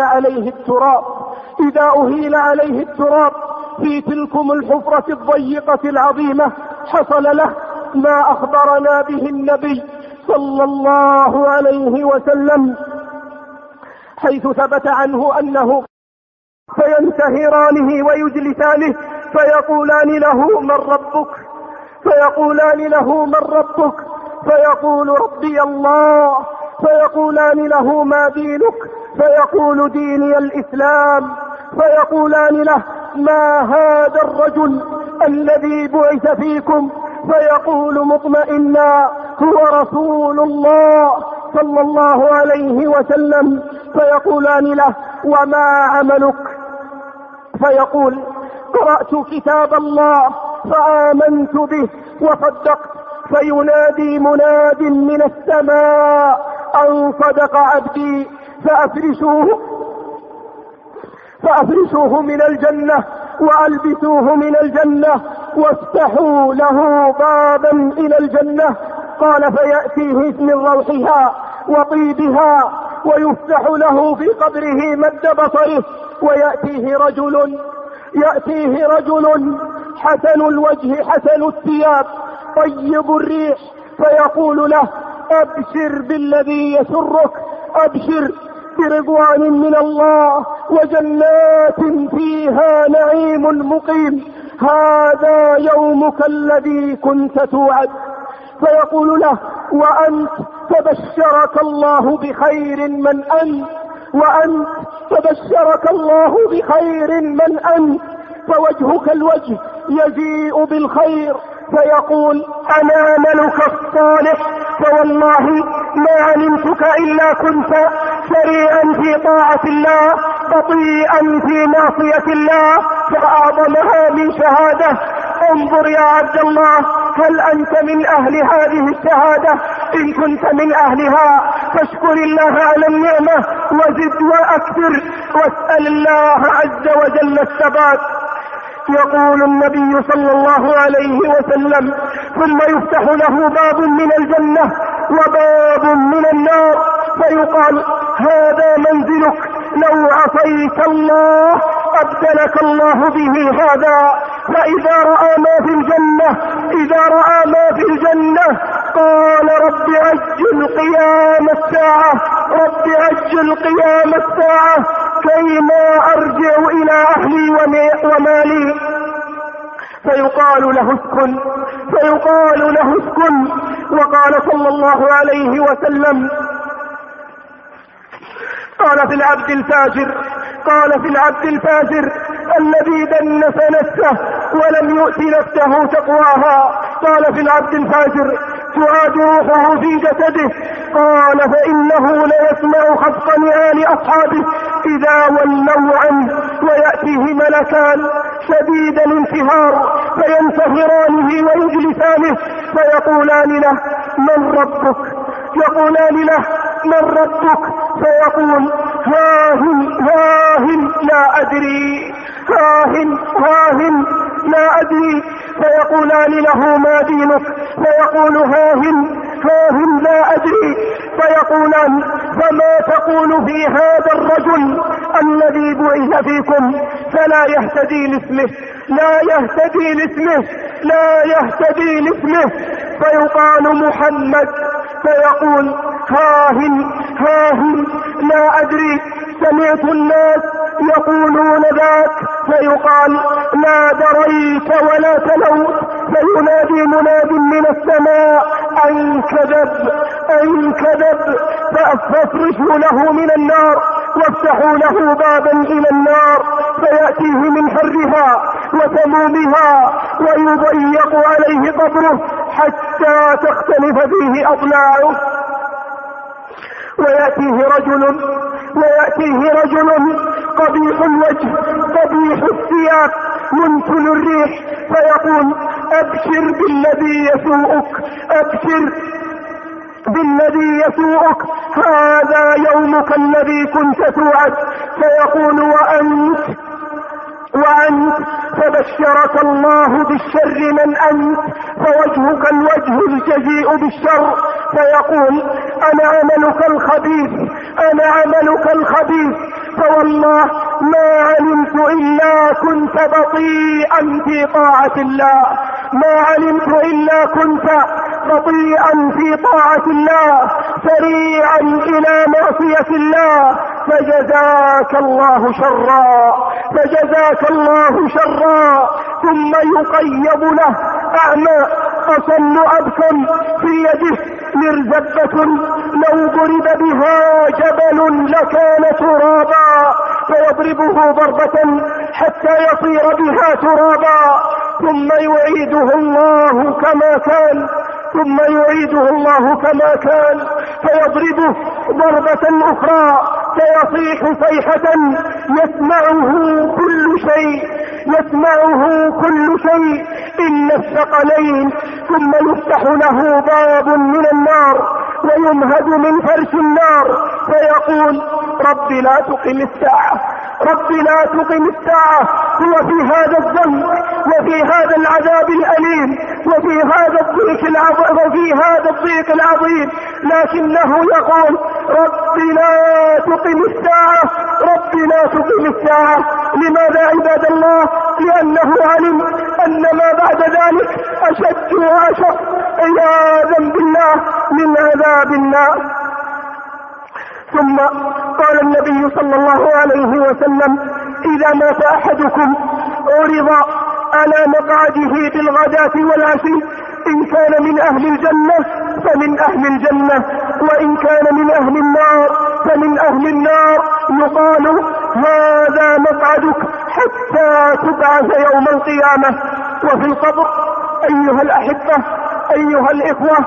عليه التراب في تلكم الحفرة الضيقة العظيمة حصل له ما أخبرنا به النبي صلى الله عليه وسلم، حيث ثبت عنه أنه فينتهرانه ويجلسانه فيقولان له: من ربك؟ فيقول: ربي الله. فيقولان له: ما دينك؟ فيقول: ديني الإسلام. فيقولان له: ما هذا الرجل الذي بعث فيكم؟ فيقول مطمئنا: هو رسول الله صلى الله عليه وسلم. فيقولان له: وما عملك؟ فيقول: قرأت كتاب الله فآمنت به وصدقت. فينادي مناد من السماء: أن صدق عبدي، فأفرشوه من الجنة وألبسوه من الجنة وافتحوا له بابا إلى الجنة. قال: فيأتيه من روحها وطيبها، ويفتح له في قبره مد بصره، ويأتيه رجل حسن الوجه حسن الثياب طيب الريح، فيقول له: أبشر بالذي يسرك، أبشر برضوان من الله وجنات فيها نعيم مقيم، هذا يومك الذي كنت توعد. فيقول له: وأنت فبشرك الله بخير من أنت، فوجهك الوجه يجيء بالخير. فيقول: أنا ملك الصالح، فوالله ما علمتك إلا كنت سريعا في طاعة الله بطيئا في معصية الله، فأعظمها من شهادة. انظر يا عبد الله، هل أنت من أهل هذه الشهادة؟ إن كنت من أهلها فاشكر الله على النعمة وزد وأكثر، واسأل الله عز وجل الثبات. يقول النبي صلى الله عليه وسلم: ثم يفتح له باب من الجنة وباب من النار، فيقال: هذا منزلك، لو عصيت الله أبدلك الله به هذا. فإذا رأى ما في الجنة قال: رب عجل قيام الساعة كيما أرجع إلى أهلي ومالي. فيقال له اسكن. وقال صلى الله عليه وسلم: قال في العبد الفاجر الذي دنس نفسه ولم يؤت نفسه تقواها. قال في العبد الفاجر: تعاد روحه في جسده. قال: فإنه ليسمع خفق نعال أصحابه إذا ولوا عنه، ويأتيه ملكان شديد الانتهار فينتهرانه ويجلسانه، فيقولان له: من ربك؟ يقولان له من ربك؟ فيقول هاهن لا أدري، هاهن لا أدري. فيقولان له ما دينك؟ فيقول هاهن لا أدري. فيقولان فما تقول في هذا الرجل الذي بعث فيكم؟ فلا يهتدي لاسمه. فيقال محمد. فيقول هاهن لا أدري، سمعت الناس يقولون ذاك. فيقال لا دريت ولا تلوت. فينادي مناد من السماء أن كذب، فافرشوا له من النار وافتحوا له بابا إلى النار، فيأتيه من حرها وسمومها ويضيق عليه قبره حتى تختلف فيه أضلاعه. ويأتيه رجل قبيح الوجه قبيح الثياب منتن الريح، فيقول أبشر بالذي يسوءك، هذا يومك الذي كنت توعد. فيقول وأنت فبشرك الله بالشر من أنت، فوجهك الوجه الجزيء بالشر. فيقول أنا عملك الخبيث، فوالله ما علمت إلا كنت بطيئا في طاعة الله، سريعا إلى معصية الله، فجزاك الله شرا. ثم يقيض له أعمى أصل أبكم في يده مرزبة لو ضرب بها جبل لكان ترابا، فيضربه ضربة حتى يصير بها ترابا، ثم يعيده الله كما كان فيضربه ضربة أخرى فيصيح صيحة يسمعه كل شيء إلا الثقلين، ثم يفتح له باب من النار ويمهد من فرش النار، فيقول رب لا تقم الساعة. هو في هذا الذنب وفي هذا العذاب الأليم وفي هذا الضيق العظيم، لكنه يقول رب لا تقم الساعة. لماذا عباد الله؟ لأنه علم أن ما بعد ذلك أشد وأشق عياذا بالله من عذاب النار. ثم قال النبي صلى الله عليه وسلم إذا مات أحدكم عرض على مقعده بالغداة والعشي، إن كان من أهل الجنة فمن أهل الجنة، وإن كان من أهل النار فمن أهل النار، يقال هذا مقعدك حتى تبعث يوم القيامة. وفي القبر أيها الأحبة أيها الإخوة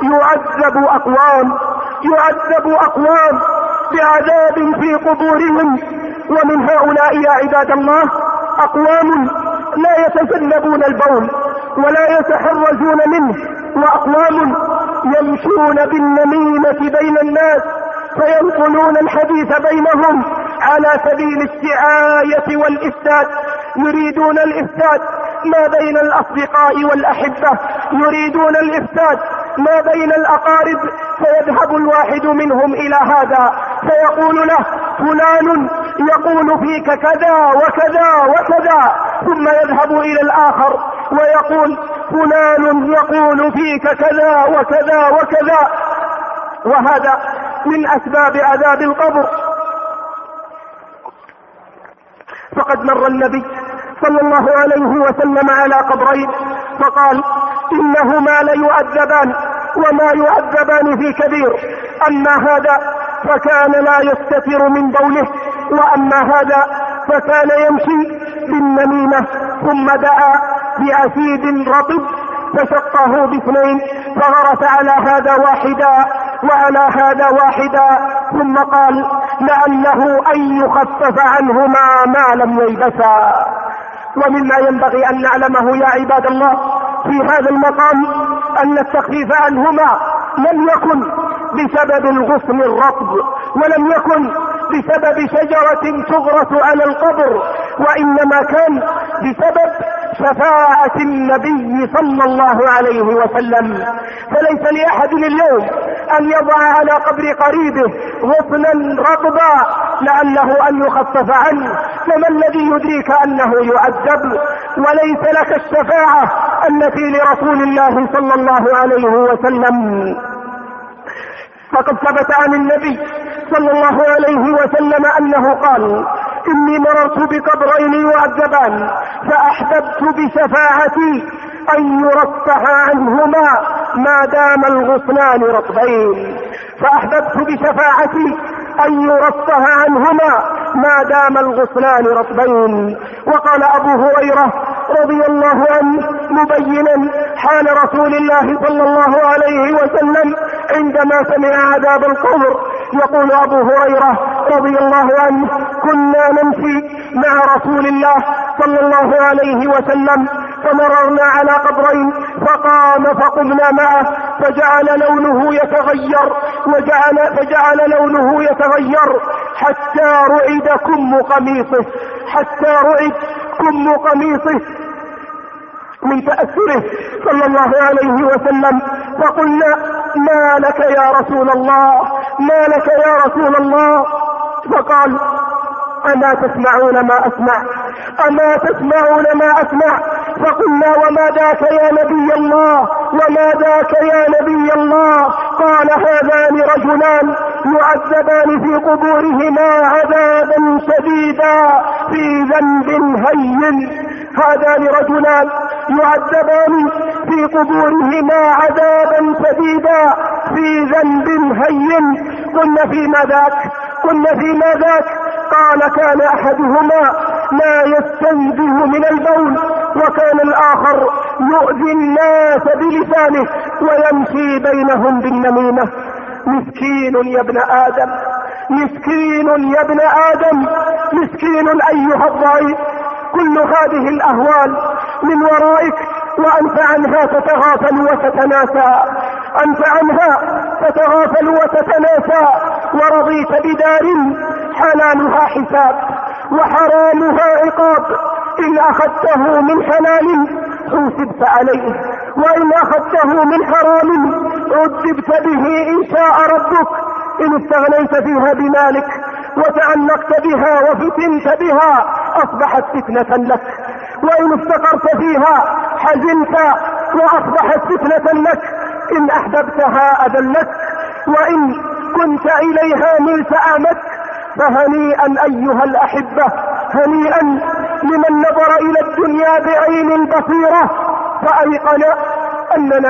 يعذب أقوام بعذاب في قبورهم، ومن هؤلاء يا عباد الله أقوام لا يتجنبون البول ولا يتحرجون منه، وأقوام يمشون بالنميمة بين الناس فينقلون الحديث بينهم على سبيل السعاية والإفساد، يريدون الإفساد ما بين الأصدقاء والأحبة، يريدون الإفساد ما بين الأقارب، فيذهب الواحد منهم إلى هذا فيقول له فلان يقول فيك كذا وكذا وكذا، ثم يذهب إلى الآخر ويقول فلان يقول فيك كذا وكذا وكذا، وهذا من أسباب عذاب القبر. فقد مر النبي صلى الله عليه وسلم على قبرين فقال إنهما ليعذبان وما يعذبان في كبير، أما هذا فكان لا يستتر من بوله، وأما هذا فكان يمشي بالنميمة، ثم دعا بعسيد رطب فشقه باثنين فغرس على هذا واحدا وعلى هذا واحدا، ثم قال لعله أن يخفف عنهما ما لم يلبسا. ومما ينبغي أن نعلمه يا عباد الله في هذا المقام أن التخفيف عنهما لم يكن بسبب الغصن الرطب، ولم يكن بسبب شجرة تغرس على القبر، وإنما كان بسبب شفاعة النبي صلى الله عليه وسلم. فليس لأحد اليوم أن يضع على قبر قريبه غصنا رطبا لعله أن يخفف عنه، فما الذي يدريك أنه يعذب؟ وليس لك الشفاعة التي لرسول الله صلى الله عليه وسلم. فقد ثبت عن النبي صلى الله عليه وسلم أنه قال: إني مررت بقبرين يعذبان فأحببت بشفاعتي أن يرفع عنهما ما دام الغصنان رطبين، فأحببت بشفاعتي أن يرفع عنهما ما دام الغصنان رطبين. وقال أبو هريرة رضي الله عنه مبينا حال رسول الله صلى الله عليه وسلم عندما سمع عذاب القبر، يقول أبو هريرة رضي الله عنه: كنا نمشي مع رسول الله صلى الله عليه وسلم فمررنا على قبرين فقام فقمنا معه فجعل لونه يتغير حتى رعد كم قميصه من تأثره صلى الله عليه وسلم. فقلنا: ما لك يا رسول الله؟ فقال: أما تسمعون ما أسمع؟ فقلنا: وما ذاك يا نبي الله؟ قال: هذان رجلان يعذبان في قبورهما عذابا شديدا في ذنب هين. قلنا: فيما ذاك؟ قال: كان أحدهما لا يستنزه من البول، وكان الآخر يؤذي الناس بلسانه ويمشي بينهم بالنميمة. مسكين يا ابن آدم، مسكين أيها الضعيف. كل هذه الأهوال من ورائك وأنت عنها تتغافل وتتناسى، ورضيت بدار حلالها حساب وحرامها عقاب. إن أخذته من حلال حوسبت عليه، وإن أخذته من حرام عذبت به إن شاء ربك. إن استغنيت فيها بمالك وتعلقت بها وفتنت بها أصبحت فتنة لك، وإن افتقرت فيها حزنت وأصبحت فتنة لك. إن أحببتها أذلت، وإن كنت إليها ملت أمت. فهنيئا أيها الأحبة، هنيئا لمن نظر إلى الدنيا بعين البصيرة فأيقن أن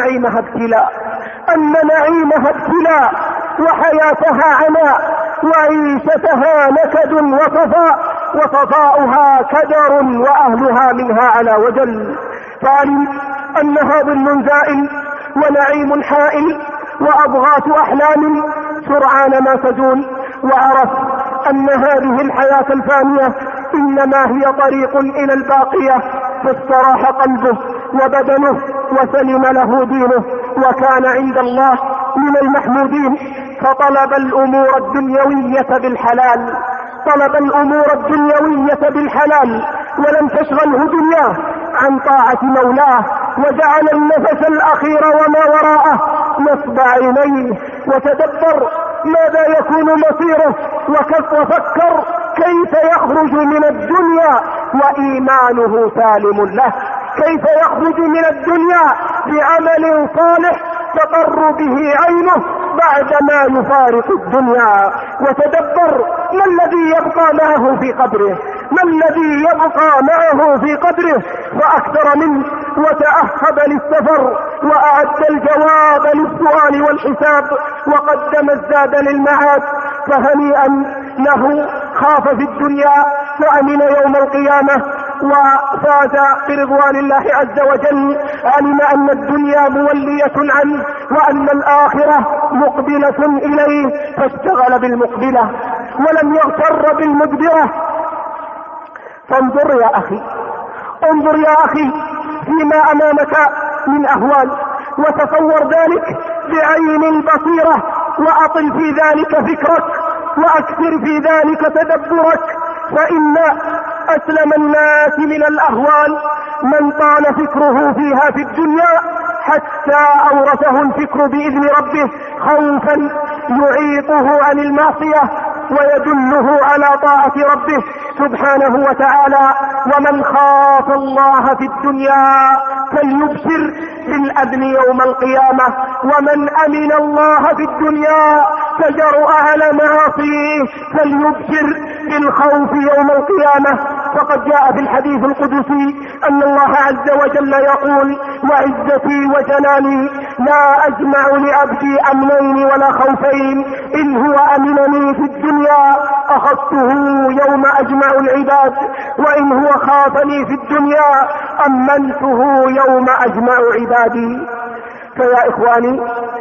نعيمها ابتلاء وحياتها عناء وعيشتها نكد وصفاؤها كدر وأهلها منها على وجل. فعلم أنها ظل زائل ونعيم حائل وأضغاث أحلام سرعان ما تزول، وعرف أن هذه الحياة الفانية إنما هي طريق إلى الباقية، فاستراح قلبه وبدنه وسلم له دينه وكان عند الله من المحمودين. فطلب الأمور الدنيوية بالحلال ولم تشغله دنياه عن طاعة مولاه، وجعل النفس الأخير وما وراءه نصب عينيه وتدبر ماذا يكون مصيره، وفكر كيف يخرج من الدنيا وإيمانه سالم له، كيف يخرج من الدنيا بعمل صالح تقر به عينه بعدما يفارق الدنيا. وتدبر ما الذي يبقى معه في قبره فأكثر منه، وتأهب للسفر وأعد الجواب للسؤال والحساب وقدم الزاد للمعاد. فهنيئا له، خاف في الدنيا وأمن يوم القيامة وفاز برضوان الله عز وجل. علم أن الدنيا مولية عنه وأن الآخرة مقبلة إليه فاشتغل بالمقبلة ولم يغتر بالمدبرة. فانظر يا أخي فيما أمامك من أهوال، وتصور ذلك بعين البصيرة وأطل في ذلك فكرك وأكثر في ذلك تدبرك، فإن أسلم الناس من الأهوال من طال فكره فيها في الدنيا حتى أورثه الفكر بإذن ربه خوفا يعيقه عن المعصية ويدله على طاعة ربه سبحانه وتعالى. ومن خاف الله في الدنيا فليبشر بالأذن يوم القيامة، ومن أمن الله في الدنيا فجرؤ على معاصيه فليبشر بالخوف يوم القيامة. فقد جاء في الحديث القدسي أن الله عز وجل يقول: وعزتي وجلالي لا أجمع لعبدي أمنين ولا خوفين، إن هو أمنني في الدنيا أخذته يوم أجمع العباد، وإن هو خافني في الدنيا أمنته يوم أجمع عبادي. فيا إخواني،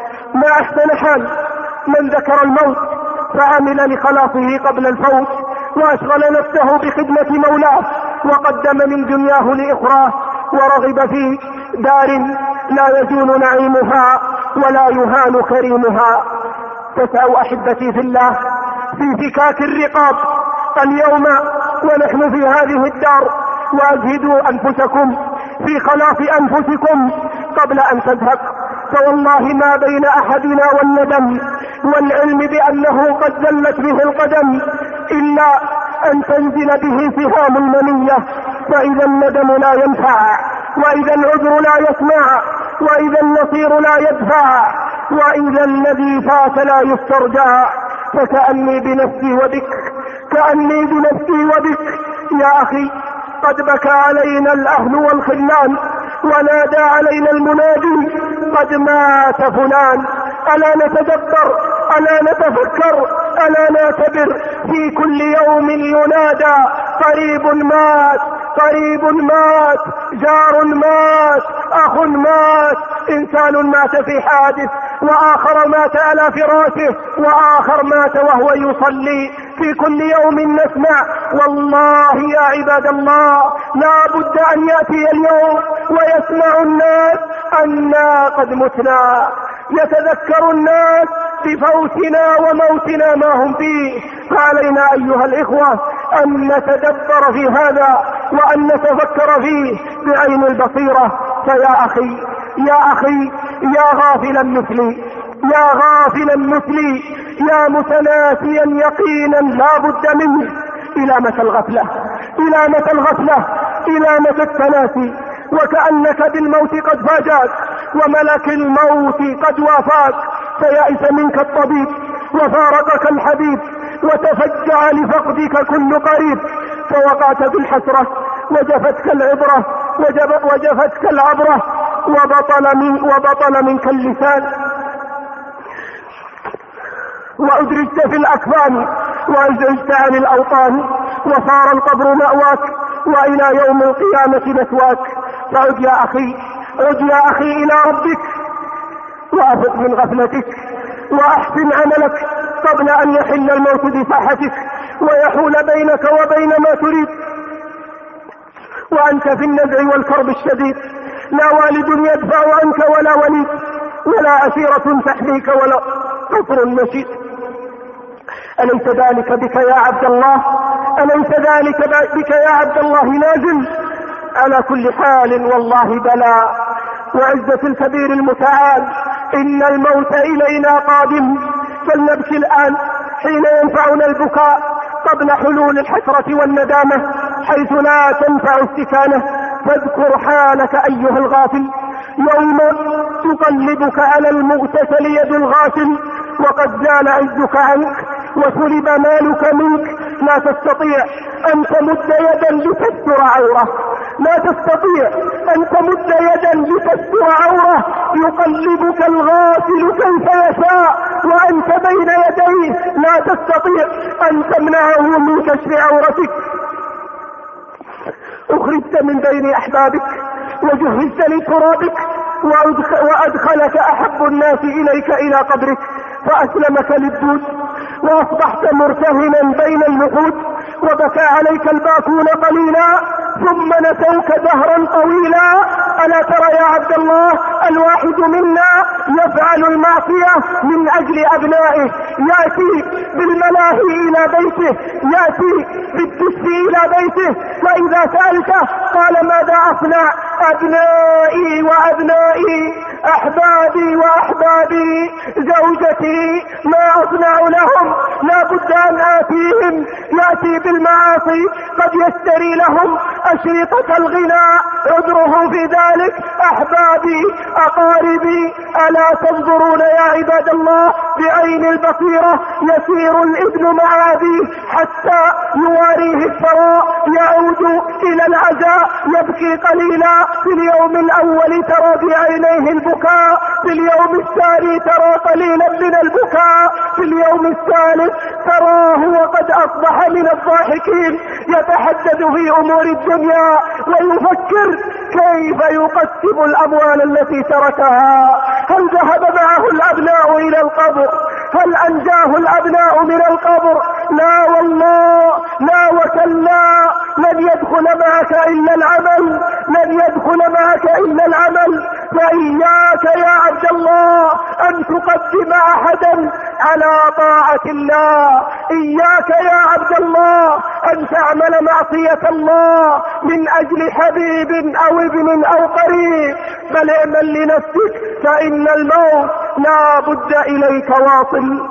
ما أحسن حال من ذكر الموت فعمل لخلاصه قبل الفوت، وأشغل نفسه بخدمة مولاه، وقدم من دنياه لأخراه، ورغب في دار لا يزول نعيمها ولا يهان كريمها. تسعوا أحبتي في الله في فكاك الرقاب اليوم ونحن في هذه الدار، واجهدوا أنفسكم في خلاص أنفسكم قبل أن تزهق، فوالله ما بين أحدنا والندم والعلم بأنه قد زلت به القدم إلا أن تنزل به سهام المنية، فإذا الندم لا ينفع، وإذا العذر لا يسمع، وإذا النصير لا يدفع، وإذا الذي فات لا يسترجع. فكأني بنفسي وبك، كأني بنفسي وبك يا أخي، قد بكى علينا الأهل والخلان، ونادى علينا المنادي: قد مات فلان. ألا نتدبر، ألا نتفكر، ألا نعتبر في كل يوم ينادى: قريب مات، قريب مات، جار مات، أخ مات، إنسان مات في حادث، وآخر مات على فراشه، وآخر مات وهو يصلي. في كل يوم نسمع. والله يا عباد الله لا بد أن يأتي اليوم ويسمع الناس أننا قد متنا، يتذكر الناس بفوتنا وموتنا ما هم فيه. فعلينا أيها الإخوة أن نتدبر في هذا وأن نتفكر فيه بعين البصيرة. فيا أخي، يا أخي، يا غافلا مثلي، يا غافلا مثلي، يا متناسيا يقينا لا بد منه، إلى متى الغفلة؟ إلى متى الغفلة؟ إلى متى التناسي؟ وكأنك بالموت قد فاجاك، وملك الموت قد وافاك، فيأس منك الطبيب وفارقك الحبيب، وتفجع لفقدك كل قريب، فوقعت بالحسرة وجفتك العبرة، وجفتك العبرة، وبطل منك اللسان، وأدرجت في الأكفان، وأزعجت عن الأوطان، وصار القبر مأواك، وإلى يوم القيامة مثواك. فعد يا أخي، عد يا أخي إلى ربك، وأفق من غفلتك، وأحسن عملك قبل أن يحل الموت بساحتك ويحول بينك وبين ما تريد، وأنت في النزع والكرب الشديد، لا والد يدفع عنك ولا وليد، ولا أسيرة تحميك ولا قصر مشيد. أليس ذلك بك يا عبد الله؟ أليس ذلك بك يا عبد الله نازل؟ على كل حال والله بلى، وعزة الكبير المتعال إن الموت إلينا قادم، فلنبكي الآن حين ينفعنا البكاء قبل حلول الحسرة والندامة، حيث لا تنفع استكانة. فاذكر حالك أيها الغافل يوم تقلبك على المغتسل يد الغاسل، وقد زال عزك عنك وسلب مالك منك، لا تستطيع أن تمد يدا لتستر عورة، لا تستطيع أن تمد يدا لتستر عورة، يقلبك الغاسل كيف يشاء وأنت بين يديه، لا تستطيع أن تمنعه من كشف عورتك. أخرجت من بين أحبابك وجهزت لترابك، وأدخلك أحب الناس إليك إلى قبرك، فأسلمك للدود، وأصبحت مرتهنا بين الوحود، وبكى عليك الباكون قليلا ثم نسوك دهرا طويلا. ألا ترى يا عبد الله الواحد منا يفعل المعصية من أجل أبنائه، يأتي بالملاهي إلى بيته، يأتي بالدس إلى بيته، فإذا سألته قال ماذا أصنع؟ أبنائي وأبنائي، أحبابي وأحبابي، زوجتي، ما أصنع لهم؟ لا بد أن آتيهم. يأتي بالمعاصي، قد يشتري لهم أشرطة الغناء، عذره في ذلك. أحبابي أقاربي، ألا تنظرون يا عباد الله بعين البصيرة؟ يسير الابن مع أبيه حتى يواريه الثراء، يعود إلى العزاء يبكي قليلا، في اليوم الأول ترى بعينيه البكاء، في اليوم الثاني ترى قليلا من البكاء، في اليوم الثالث تراه وقد أصبح من الضاحكين، يتحدث في أمور الدنيا ويفكر كيف يقسم الأموال التي تركها. هل ذهب معه الأبناء إلى القبر؟ هل أنجاه الأبناء من القبر؟ لا والله، لا وكلا، لن يدخل معك إلا العمل، لن يدخل معك إلا العمل. فإياك يا عبد الله أن تقدم أحدا على طاعة الله، إياك يا عبد الله أن تعمل معصية الله من أجل حبيب أو ابن أو قريب، بل اعمل لنفسك، فإن الموت لا بد إليك واصل.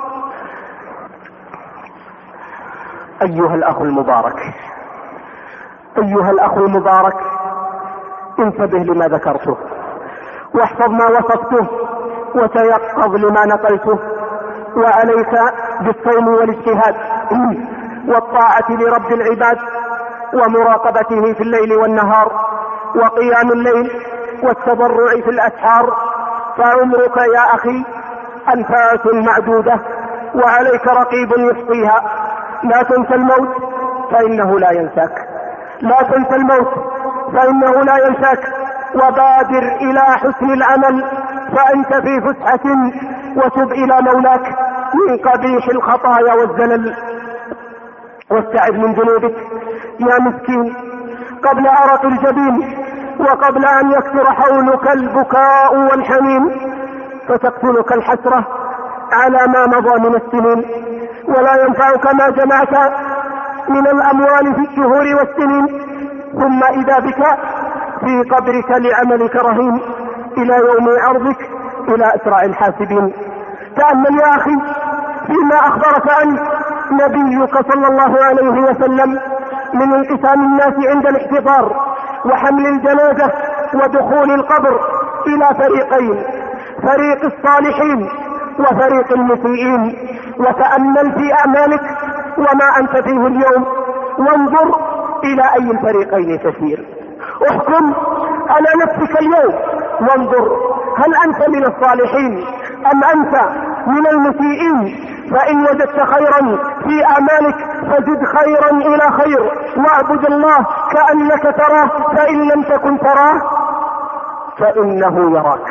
أيها الأخ المبارك، أيها الأخ المبارك، انتبه لما ذكرته، واحفظ ما وصفته، وتيقظ لما نقلته، وعليك بالصوم والاجتهاد والطاعة لرب العباد، ومراقبته في الليل والنهار، وقيام الليل والتضرع في الأسحار. فعمرك يا أخي أنفاس معدودة، وعليك رقيب يحصيها. لا تنسى الموت فإنه لا ينساك، لا تنسى الموت فإنه لا ينساك. وبادر إلى حسن العمل فأنت في فسحة، وتب إلى مولاك من قبيح الخطايا والزلل، واستعذ من ذنوبك يا مسكين قبل عرق الجبين، وقبل أن يكثر حولك البكاء والحنين، فتقتلك الحسرة على ما مضى من السنين، ولا ينفعك ما جمعت من الأموال في الشهور والسنين. ثم إذا بك في قبرك لعملك رهين، إلى يوم عرضك إلى أسرع الحاسبين. تأمل يا أخي فيما أخبرك عن نبيك صلى الله عليه وسلم من انقسام الناس عند الاحتضار وحمل الجنازة ودخول القبر إلى فريقين، فريق الصالحين وفريق المسيئين. وتأمل في أعمالك وما أنت فيه اليوم، وانظر إلى أي الفريقين تسير. احكم على نفسك اليوم وانظر هل أنت من الصالحين أم أنت من المسيئين. فإن وجدت خيرا في أعمالك فزد خيرا إلى خير، واعبد الله كأنك تراه، فإن لم تكن تراه فإنه يراك.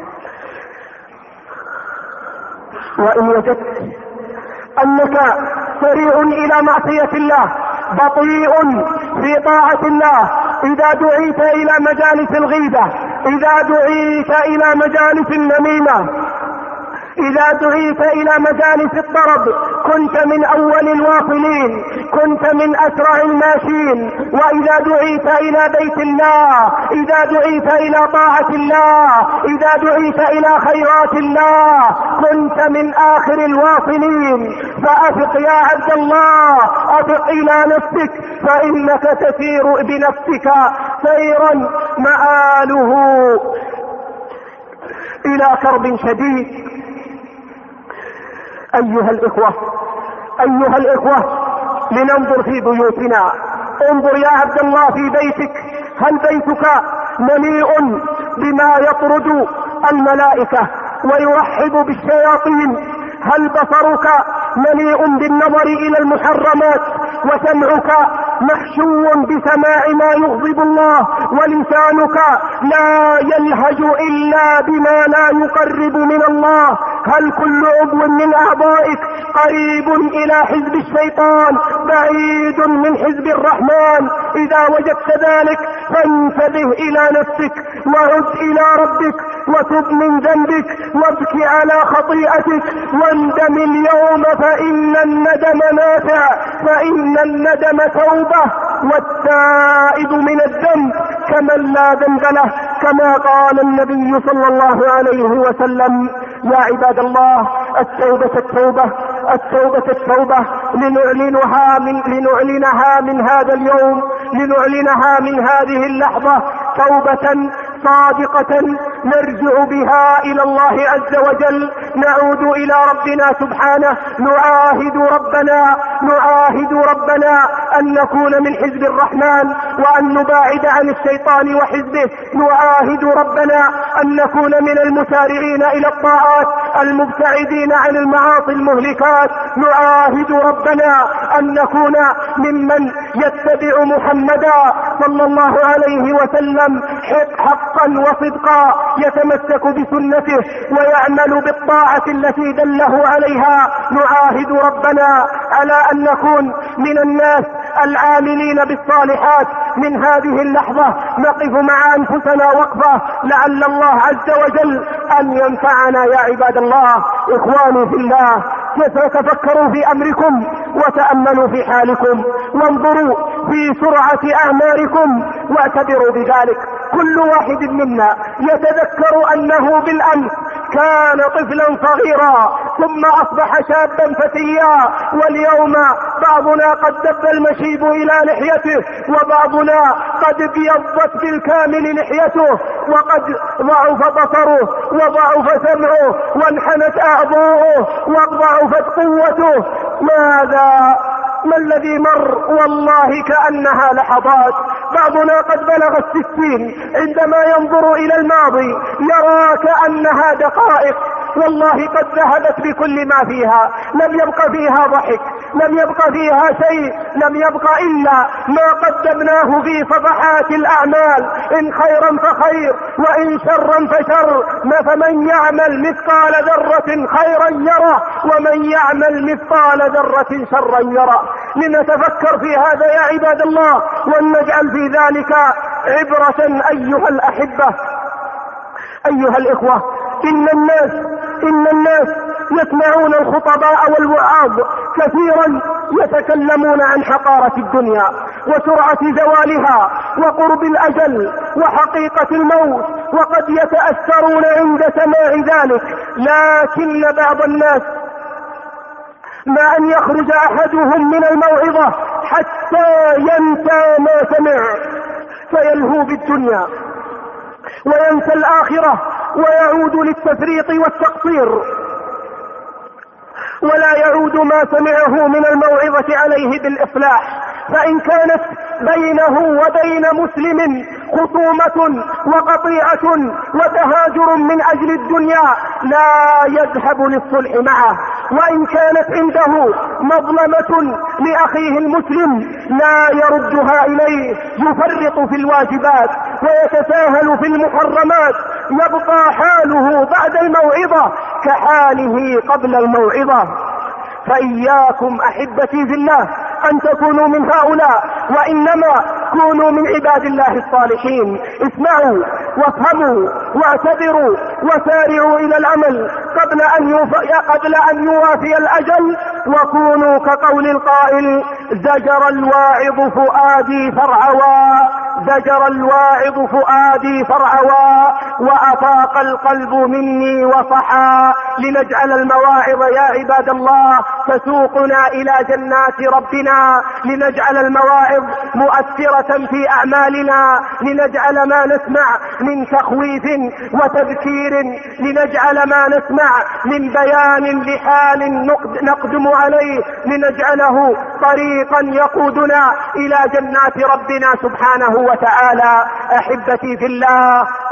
وإن وجدت أنك سريع إلى معصية الله، بطيء في طاعة الله، إذا دعيت إلى مجالس الغيبة، إذا دعيت إلى مجالس النميمة، إذا دعيت إلى مجالس الطرب، كنت من أول الواصلين، كنت من أسرع الماشين. وإذا دعيت إلى بيت الله، إذا دعيت إلى طاعة الله، إذا دعيت إلى خيرات الله، كنت من آخر الواصلين. فأفق يا عبد الله، أفق إلى نفسك، فإنك تسير بنفسك سيرا مآله إلى كرب شديد. أيها الإخوة، لننظر في بيوتنا. انظر يا عبد الله في بيتك، هل بيتك مليء بما يطرد الملائكة ويرحب بالشياطين؟ هل بصرك مليء بالنظر إلى المحرمات، وسمعك محشو بسماع ما يغضب الله، ولسانك لا يلهج إلا بما لا يقرب من الله. هل كل عضو من أعضائك قريب إلى حزب الشيطان بعيد من حزب الرحمن؟ إذا وجدت ذلك فانتبه إلى نفسك وعد إلى ربك وتب من ذنبك وابكي على خطيئتك واندم اليوم، فإن الندم نافع، فإن الندم توبة، والتائب من الذنب كمن لا ذنب له، كما قال النبي صلى الله عليه وسلم. يا عباد الله، التوبة التوبة التوبة التوبة لنعلنها من هذا اليوم، لنعلنها من هذه اللحظة توبة صادقة نرجع بها إلى الله عز وجل، نعود إلى ربنا سبحانه، نعاهد ربنا أن نكون من حزب الرحمن وأن نباعد عن الشيطان وحزبه، نعاهد ربنا أن نكون من المسارعين إلى الطاعات المبتعدين عن المعاصي المهلكات، نعاهد ربنا أن نكون ممن يتبع محمدا صلى الله عليه وسلم حقا وصدقا، يتمسك بسنته ويعمل بالطاعة التي دله عليها. نعاهد ربنا على أن نكون من الناس العاملين بالصالحات. من هذه اللحظة نقف مع أنفسنا وقفة لعل الله عز وجل أن ينفعنا. يا عباد الله، إخواني في الله، تفكروا في أمركم وتأملوا في حالكم وانظروا في سرعة أعماركم واعتبروا بذلك. كل واحد منا يتذكر أنه بالأمس كان طفلا صغيرا ثم أصبح شابا فتيا، واليوم بعضنا قد دب المشيب إلى لحيته، وبعضنا قد ابيضت بالكامل لحيته، وقد ضعف بصره وضعف سمعه وانحنت أعضاؤه وضعفت قوته. ما الذي مر؟ والله كأنها لحظات. بعضنا قد بلغ 60 عندما ينظر إلى الماضي يرى كأنها دقائق، والله قد ذهبت بكل ما فيها، لم يبق فيها ضحك، لم يبق فيها شيء، لم يبق إلا ما قدمناه في صفحات الأعمال، إن خيرا فخير وإن شرا فشر. فمن يعمل مثقال ذرة خيرا يره ومن يعمل مثقال ذرة شرا يره. لنتفكر في هذا يا عباد الله ونجعل في ذلك عبرة. أيها الأحبة، أيها الإخوة، إن الناس يسمعون الخطباء والوعاظ كثيرا يتكلمون عن حقارة الدنيا وسرعة زوالها وقرب الأجل وحقيقة الموت، وقد يتأثرون عند سماع ذلك. لكن بعض الناس ما أن يخرج أحدهم من الموعظة حتى ينسى ما سمع فيلهو بالدنيا وينسى الآخرة ويعود للتفريط والتقصير، ولا يعود ما سمعه من الموعظة عليه بالإصلاح. فإن كانت بينه وبين مسلم خصومة وقطيعة وتهاجر من أجل الدنيا لا يذهب للصلح معه، وإن كانت عنده مظلمة لأخيه المسلم لا يردها إليه، يفرط في الواجبات ويتساهل في المحرمات، يبقى حاله بعد الموعظة كحاله قبل الموعظة. فإياكم أحبتي في الله أن تكونوا من هؤلاء، وإنما كونوا من عباد الله الصالحين. اسمعوا وافهموا واعتبروا وسارعوا إلى العمل قبل أن يوافي الأجل، وكونوا كقول القائل: زجر الواعظ فؤادي فرعوا، زجر الواعظ فؤادي فرعوا، وأفاق القلب مني وصحا. لنجعل المواعظ يا عباد الله تسوقنا إلى جنات ربنا، لنجعل المواعظ مؤثرة في أعمالنا، لنجعل ما نسمع من تخويف وتذكير، لنجعل ما نسمع من بيان لحال نقدم عليه، لنجعله طريقا يقودنا إلى جنات ربنا سبحانه وتعالى. أحبتي في الله،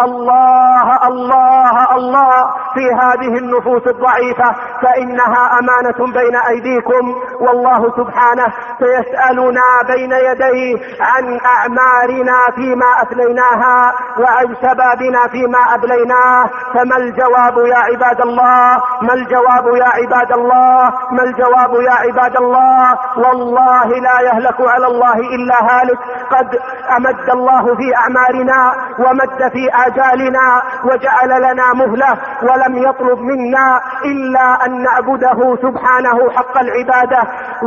الله الله الله في هذه النفوس الضعيفة، فإنها أمانة بين أيديكم، والله سبحانه سيسألنا بين يديه عن أعمارنا فيما أفنيناها وعن شبابنا فيما أبليناه. فما الجواب يا عباد الله؟ ما الجواب يا عباد الله؟ ما الجواب يا عباد الله؟ والله لا يهلك على الله إلا هالك. قد أمد الله في أعمارنا ومد في آجالنا وجعل لنا مهلة، ولم يطلب منا إلا أن نعبده سبحانه حق العبادة.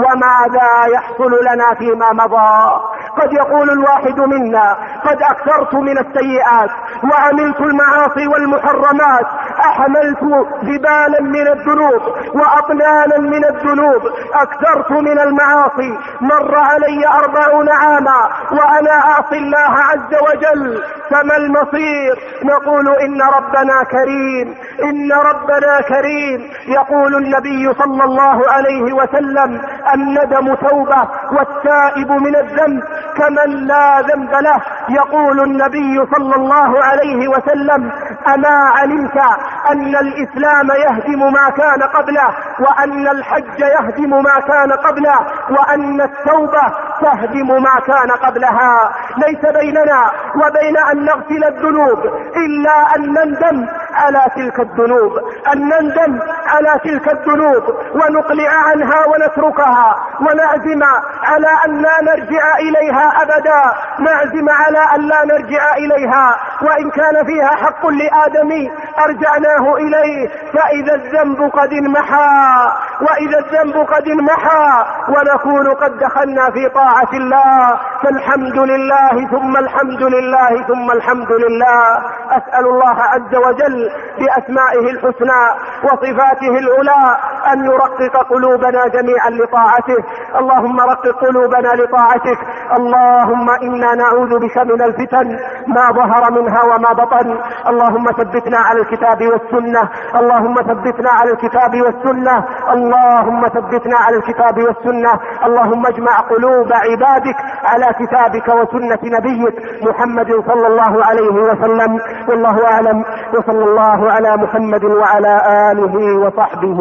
وماذا يحصل لنا فيما مضى؟ قد يقول الواحد منا: قد أكثرت من السيئات وعملت المعاصي والمحرمات، أحملت جبالا من الذنوب وأطنانا من الذنوب، أكثرت من المعاصي، مر علي 40 عاما وأنا أعصي الله عز وجل، فما المصير؟ نقول إن ربنا كريم، إن ربنا كريم. يقول النبي صلى الله عليه وسلم: الندم توبة والتائب من الذنب كمن لا ذنب له. يقول النبي صلى الله عليه وسلم: أما علمت أن الإسلام يهدم ما كان قبله، وأن الحج يهدم ما كان قبله، وأن التوبة تهدم ما كان قبلها؟ ليس بيننا وبين أن نغسل الذنوب إلا أن نندم على تلك الذنوب، أن نندم على تلك الذنوب ونقلع عنها ونتركها، ونعزم على أن لا نرجع إليها أبدا، نعزم على أن لا نرجع إليها، وإن كان فيها حق لآدم أرجعناه إليه، فإذا الذنب قد انمحى، وإذا الذنب قد انمحى ونكون قد دخلنا في طاعة الله. فالحمد لله ثم الحمد لله ثم الحمد لله. أسأل الله عز وجل بأسمائه الحسنى وصفاته العلى أن يرقق قلوبنا جميعا لطاعته. اللهم رقق قلوبنا لطاعتك. اللهم إنا نعوذ بك من الفتن ما ظهر منها وما بطن. اللهم ثبتنا على الكتاب والسنة، اللهم ثبتنا على الكتاب والسنة، اللهم ثبتنا على الكتاب والسنة. اللهم اجمع قلوب عبادك على كتابك وسنة نبيك محمد صلى الله عليه وسلم. والله أعلم، وصلى الله على محمد وعلى آله وصحبه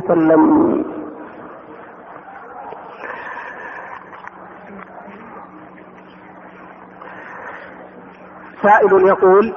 وسلم. سائل يقول: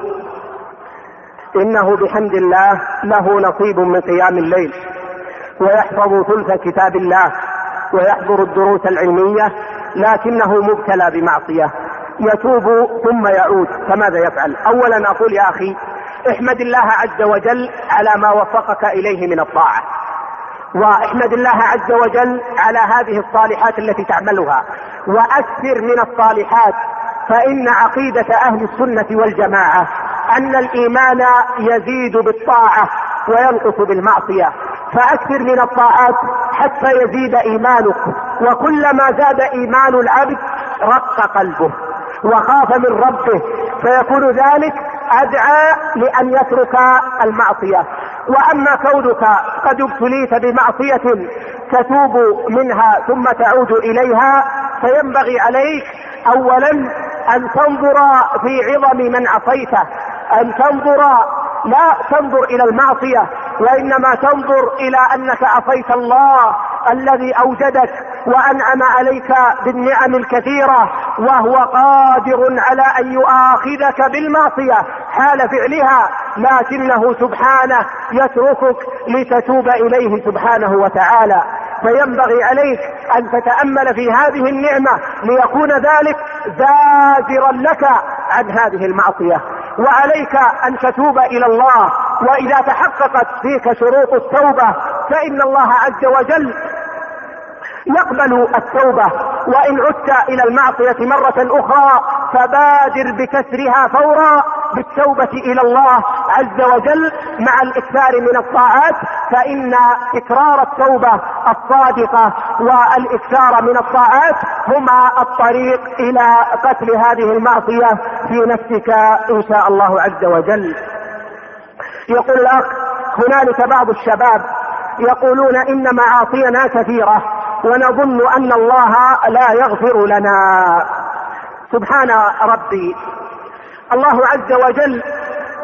إنه بحمد الله له نصيب من قيام الليل، ويحفظ ثلث كتاب الله، ويحضر الدروس العلمية، لكنه مبتلى بمعصية، يتوب ثم يعود، فماذا يفعل؟ أولا أقول يا أخي: احمد الله عز وجل على ما وفقك إليه من الطاعة، واحمد الله عز وجل على هذه الصالحات التي تعملها، وأكثر من الصالحات، فإن عقيدة أهل السنة والجماعة أن الإيمان يزيد بالطاعة وينقص بالمعصية، فأكثر من الطاعات حتى يزيد إيمانك، وكلما زاد إيمان العبد رق قلبه وخاف من ربه، فيكون ذلك أدعى لأن يترك المعصية. وأما كونك قد ابتليت بمعصية تتوب منها ثم تعود إليها، فينبغي عليك أولا أن تنظر في عظم من عصيته، أن تنظر، لا تنظر إلى المعصية، وإنما تنظر إلى أنك عصيت الله الذي أوجدك وأنعم عليك بالنعم الكثيرة، وهو قادر على أن يؤاخذك بالمعصية حال فعلها، لكنه سبحانه يتركك لتتوب إليه سبحانه وتعالى. فينبغي عليك أن تتأمل في هذه النعمة ليكون ذلك زاجرا لك عن هذه المعصية، وعليك أن تتوب إلى الله. وإذا تحققت فيك شروط التوبة فإن الله عز وجل يقبل التوبة، وإن عدت إلى المعصية مرة أخرى فبادر بكسرها فورا بالتوبة إلى الله عز وجل مع الإكثار من الطاعات، فإن تكرار التوبة الصادقة والإكثار من الطاعات هما الطريق إلى قتل هذه المعصية في نفسك إن شاء الله عز وجل. يقول الأخ: هنالك بعض الشباب يقولون إن معاصينا كثيرة ونظن أن الله لا يغفر لنا. سبحان ربي، الله عز وجل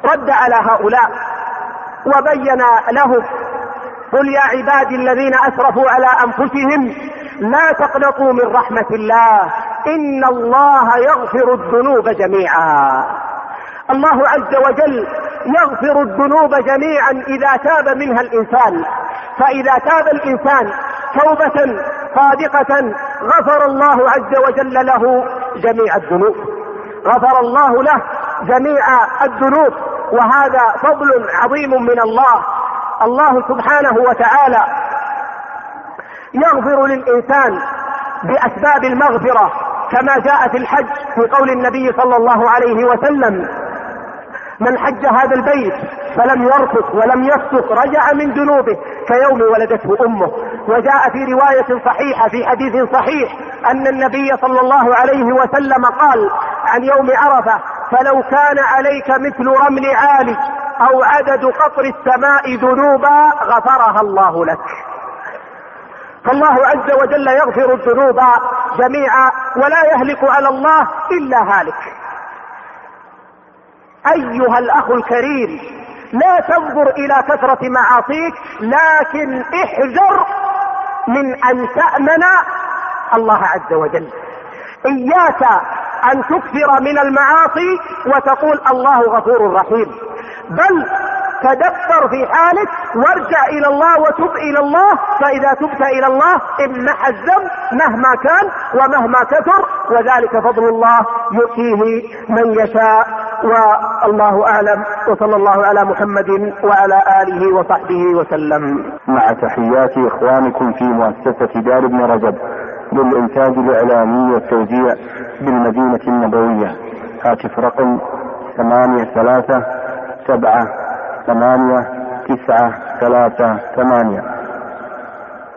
رد على هؤلاء وبين لهم: قل يا عبادي الذين أسرفوا على أنفسهم لا تقنطوا من رحمة الله إن الله يغفر الذنوب جميعا. الله عز وجل يغفر الذنوب جميعا إذا تاب منها الإنسان، فإذا تاب الإنسان توبة صادقة غفر الله عز وجل له جميع الذنوب، غفر الله له جميع الذنوب، وهذا فضل عظيم من الله. الله سبحانه وتعالى يغفر للإنسان بأسباب المغفرة كما جاء في الحج في قول النبي صلى الله عليه وسلم: من حج هذا البيت فلم يرفث ولم يفسق رجع من ذنوبه كيوم ولدته أمه. وجاء في رواية صحيحة في حديث صحيح أن النبي صلى الله عليه وسلم قال عن يوم عرفة: فلو كان عليك مثل رمل عالج أو عدد قطر السماء ذنوبا غفرها الله لك. فالله عز وجل يغفر الذنوب جميعا ولا يهلك على الله إلا هالك. أيها الأخ الكريم، لا تنظر إلى كثرة معاصيك، لكن احذر من أن تأمن الله عز وجل. إياك أن تكثر من المعاصي وتقول الله غفور رحيم، بل تدبر في حالك وارجع إلى الله وتب إلى الله، فإذا تبت إلى الله امنح الذنب مهما كان ومهما كثر، وذلك فضل الله يؤتيه من يشاء. والله أعلم، وصلى الله على محمد وعلى آله وصحبه وسلم. مع تحيات إخوانكم في مؤسسة دار ابن رجب للإنتاج الإعلامي والتوزيع بالمدينة النبوية. هاتف رقم 83 7 8 9 3 8.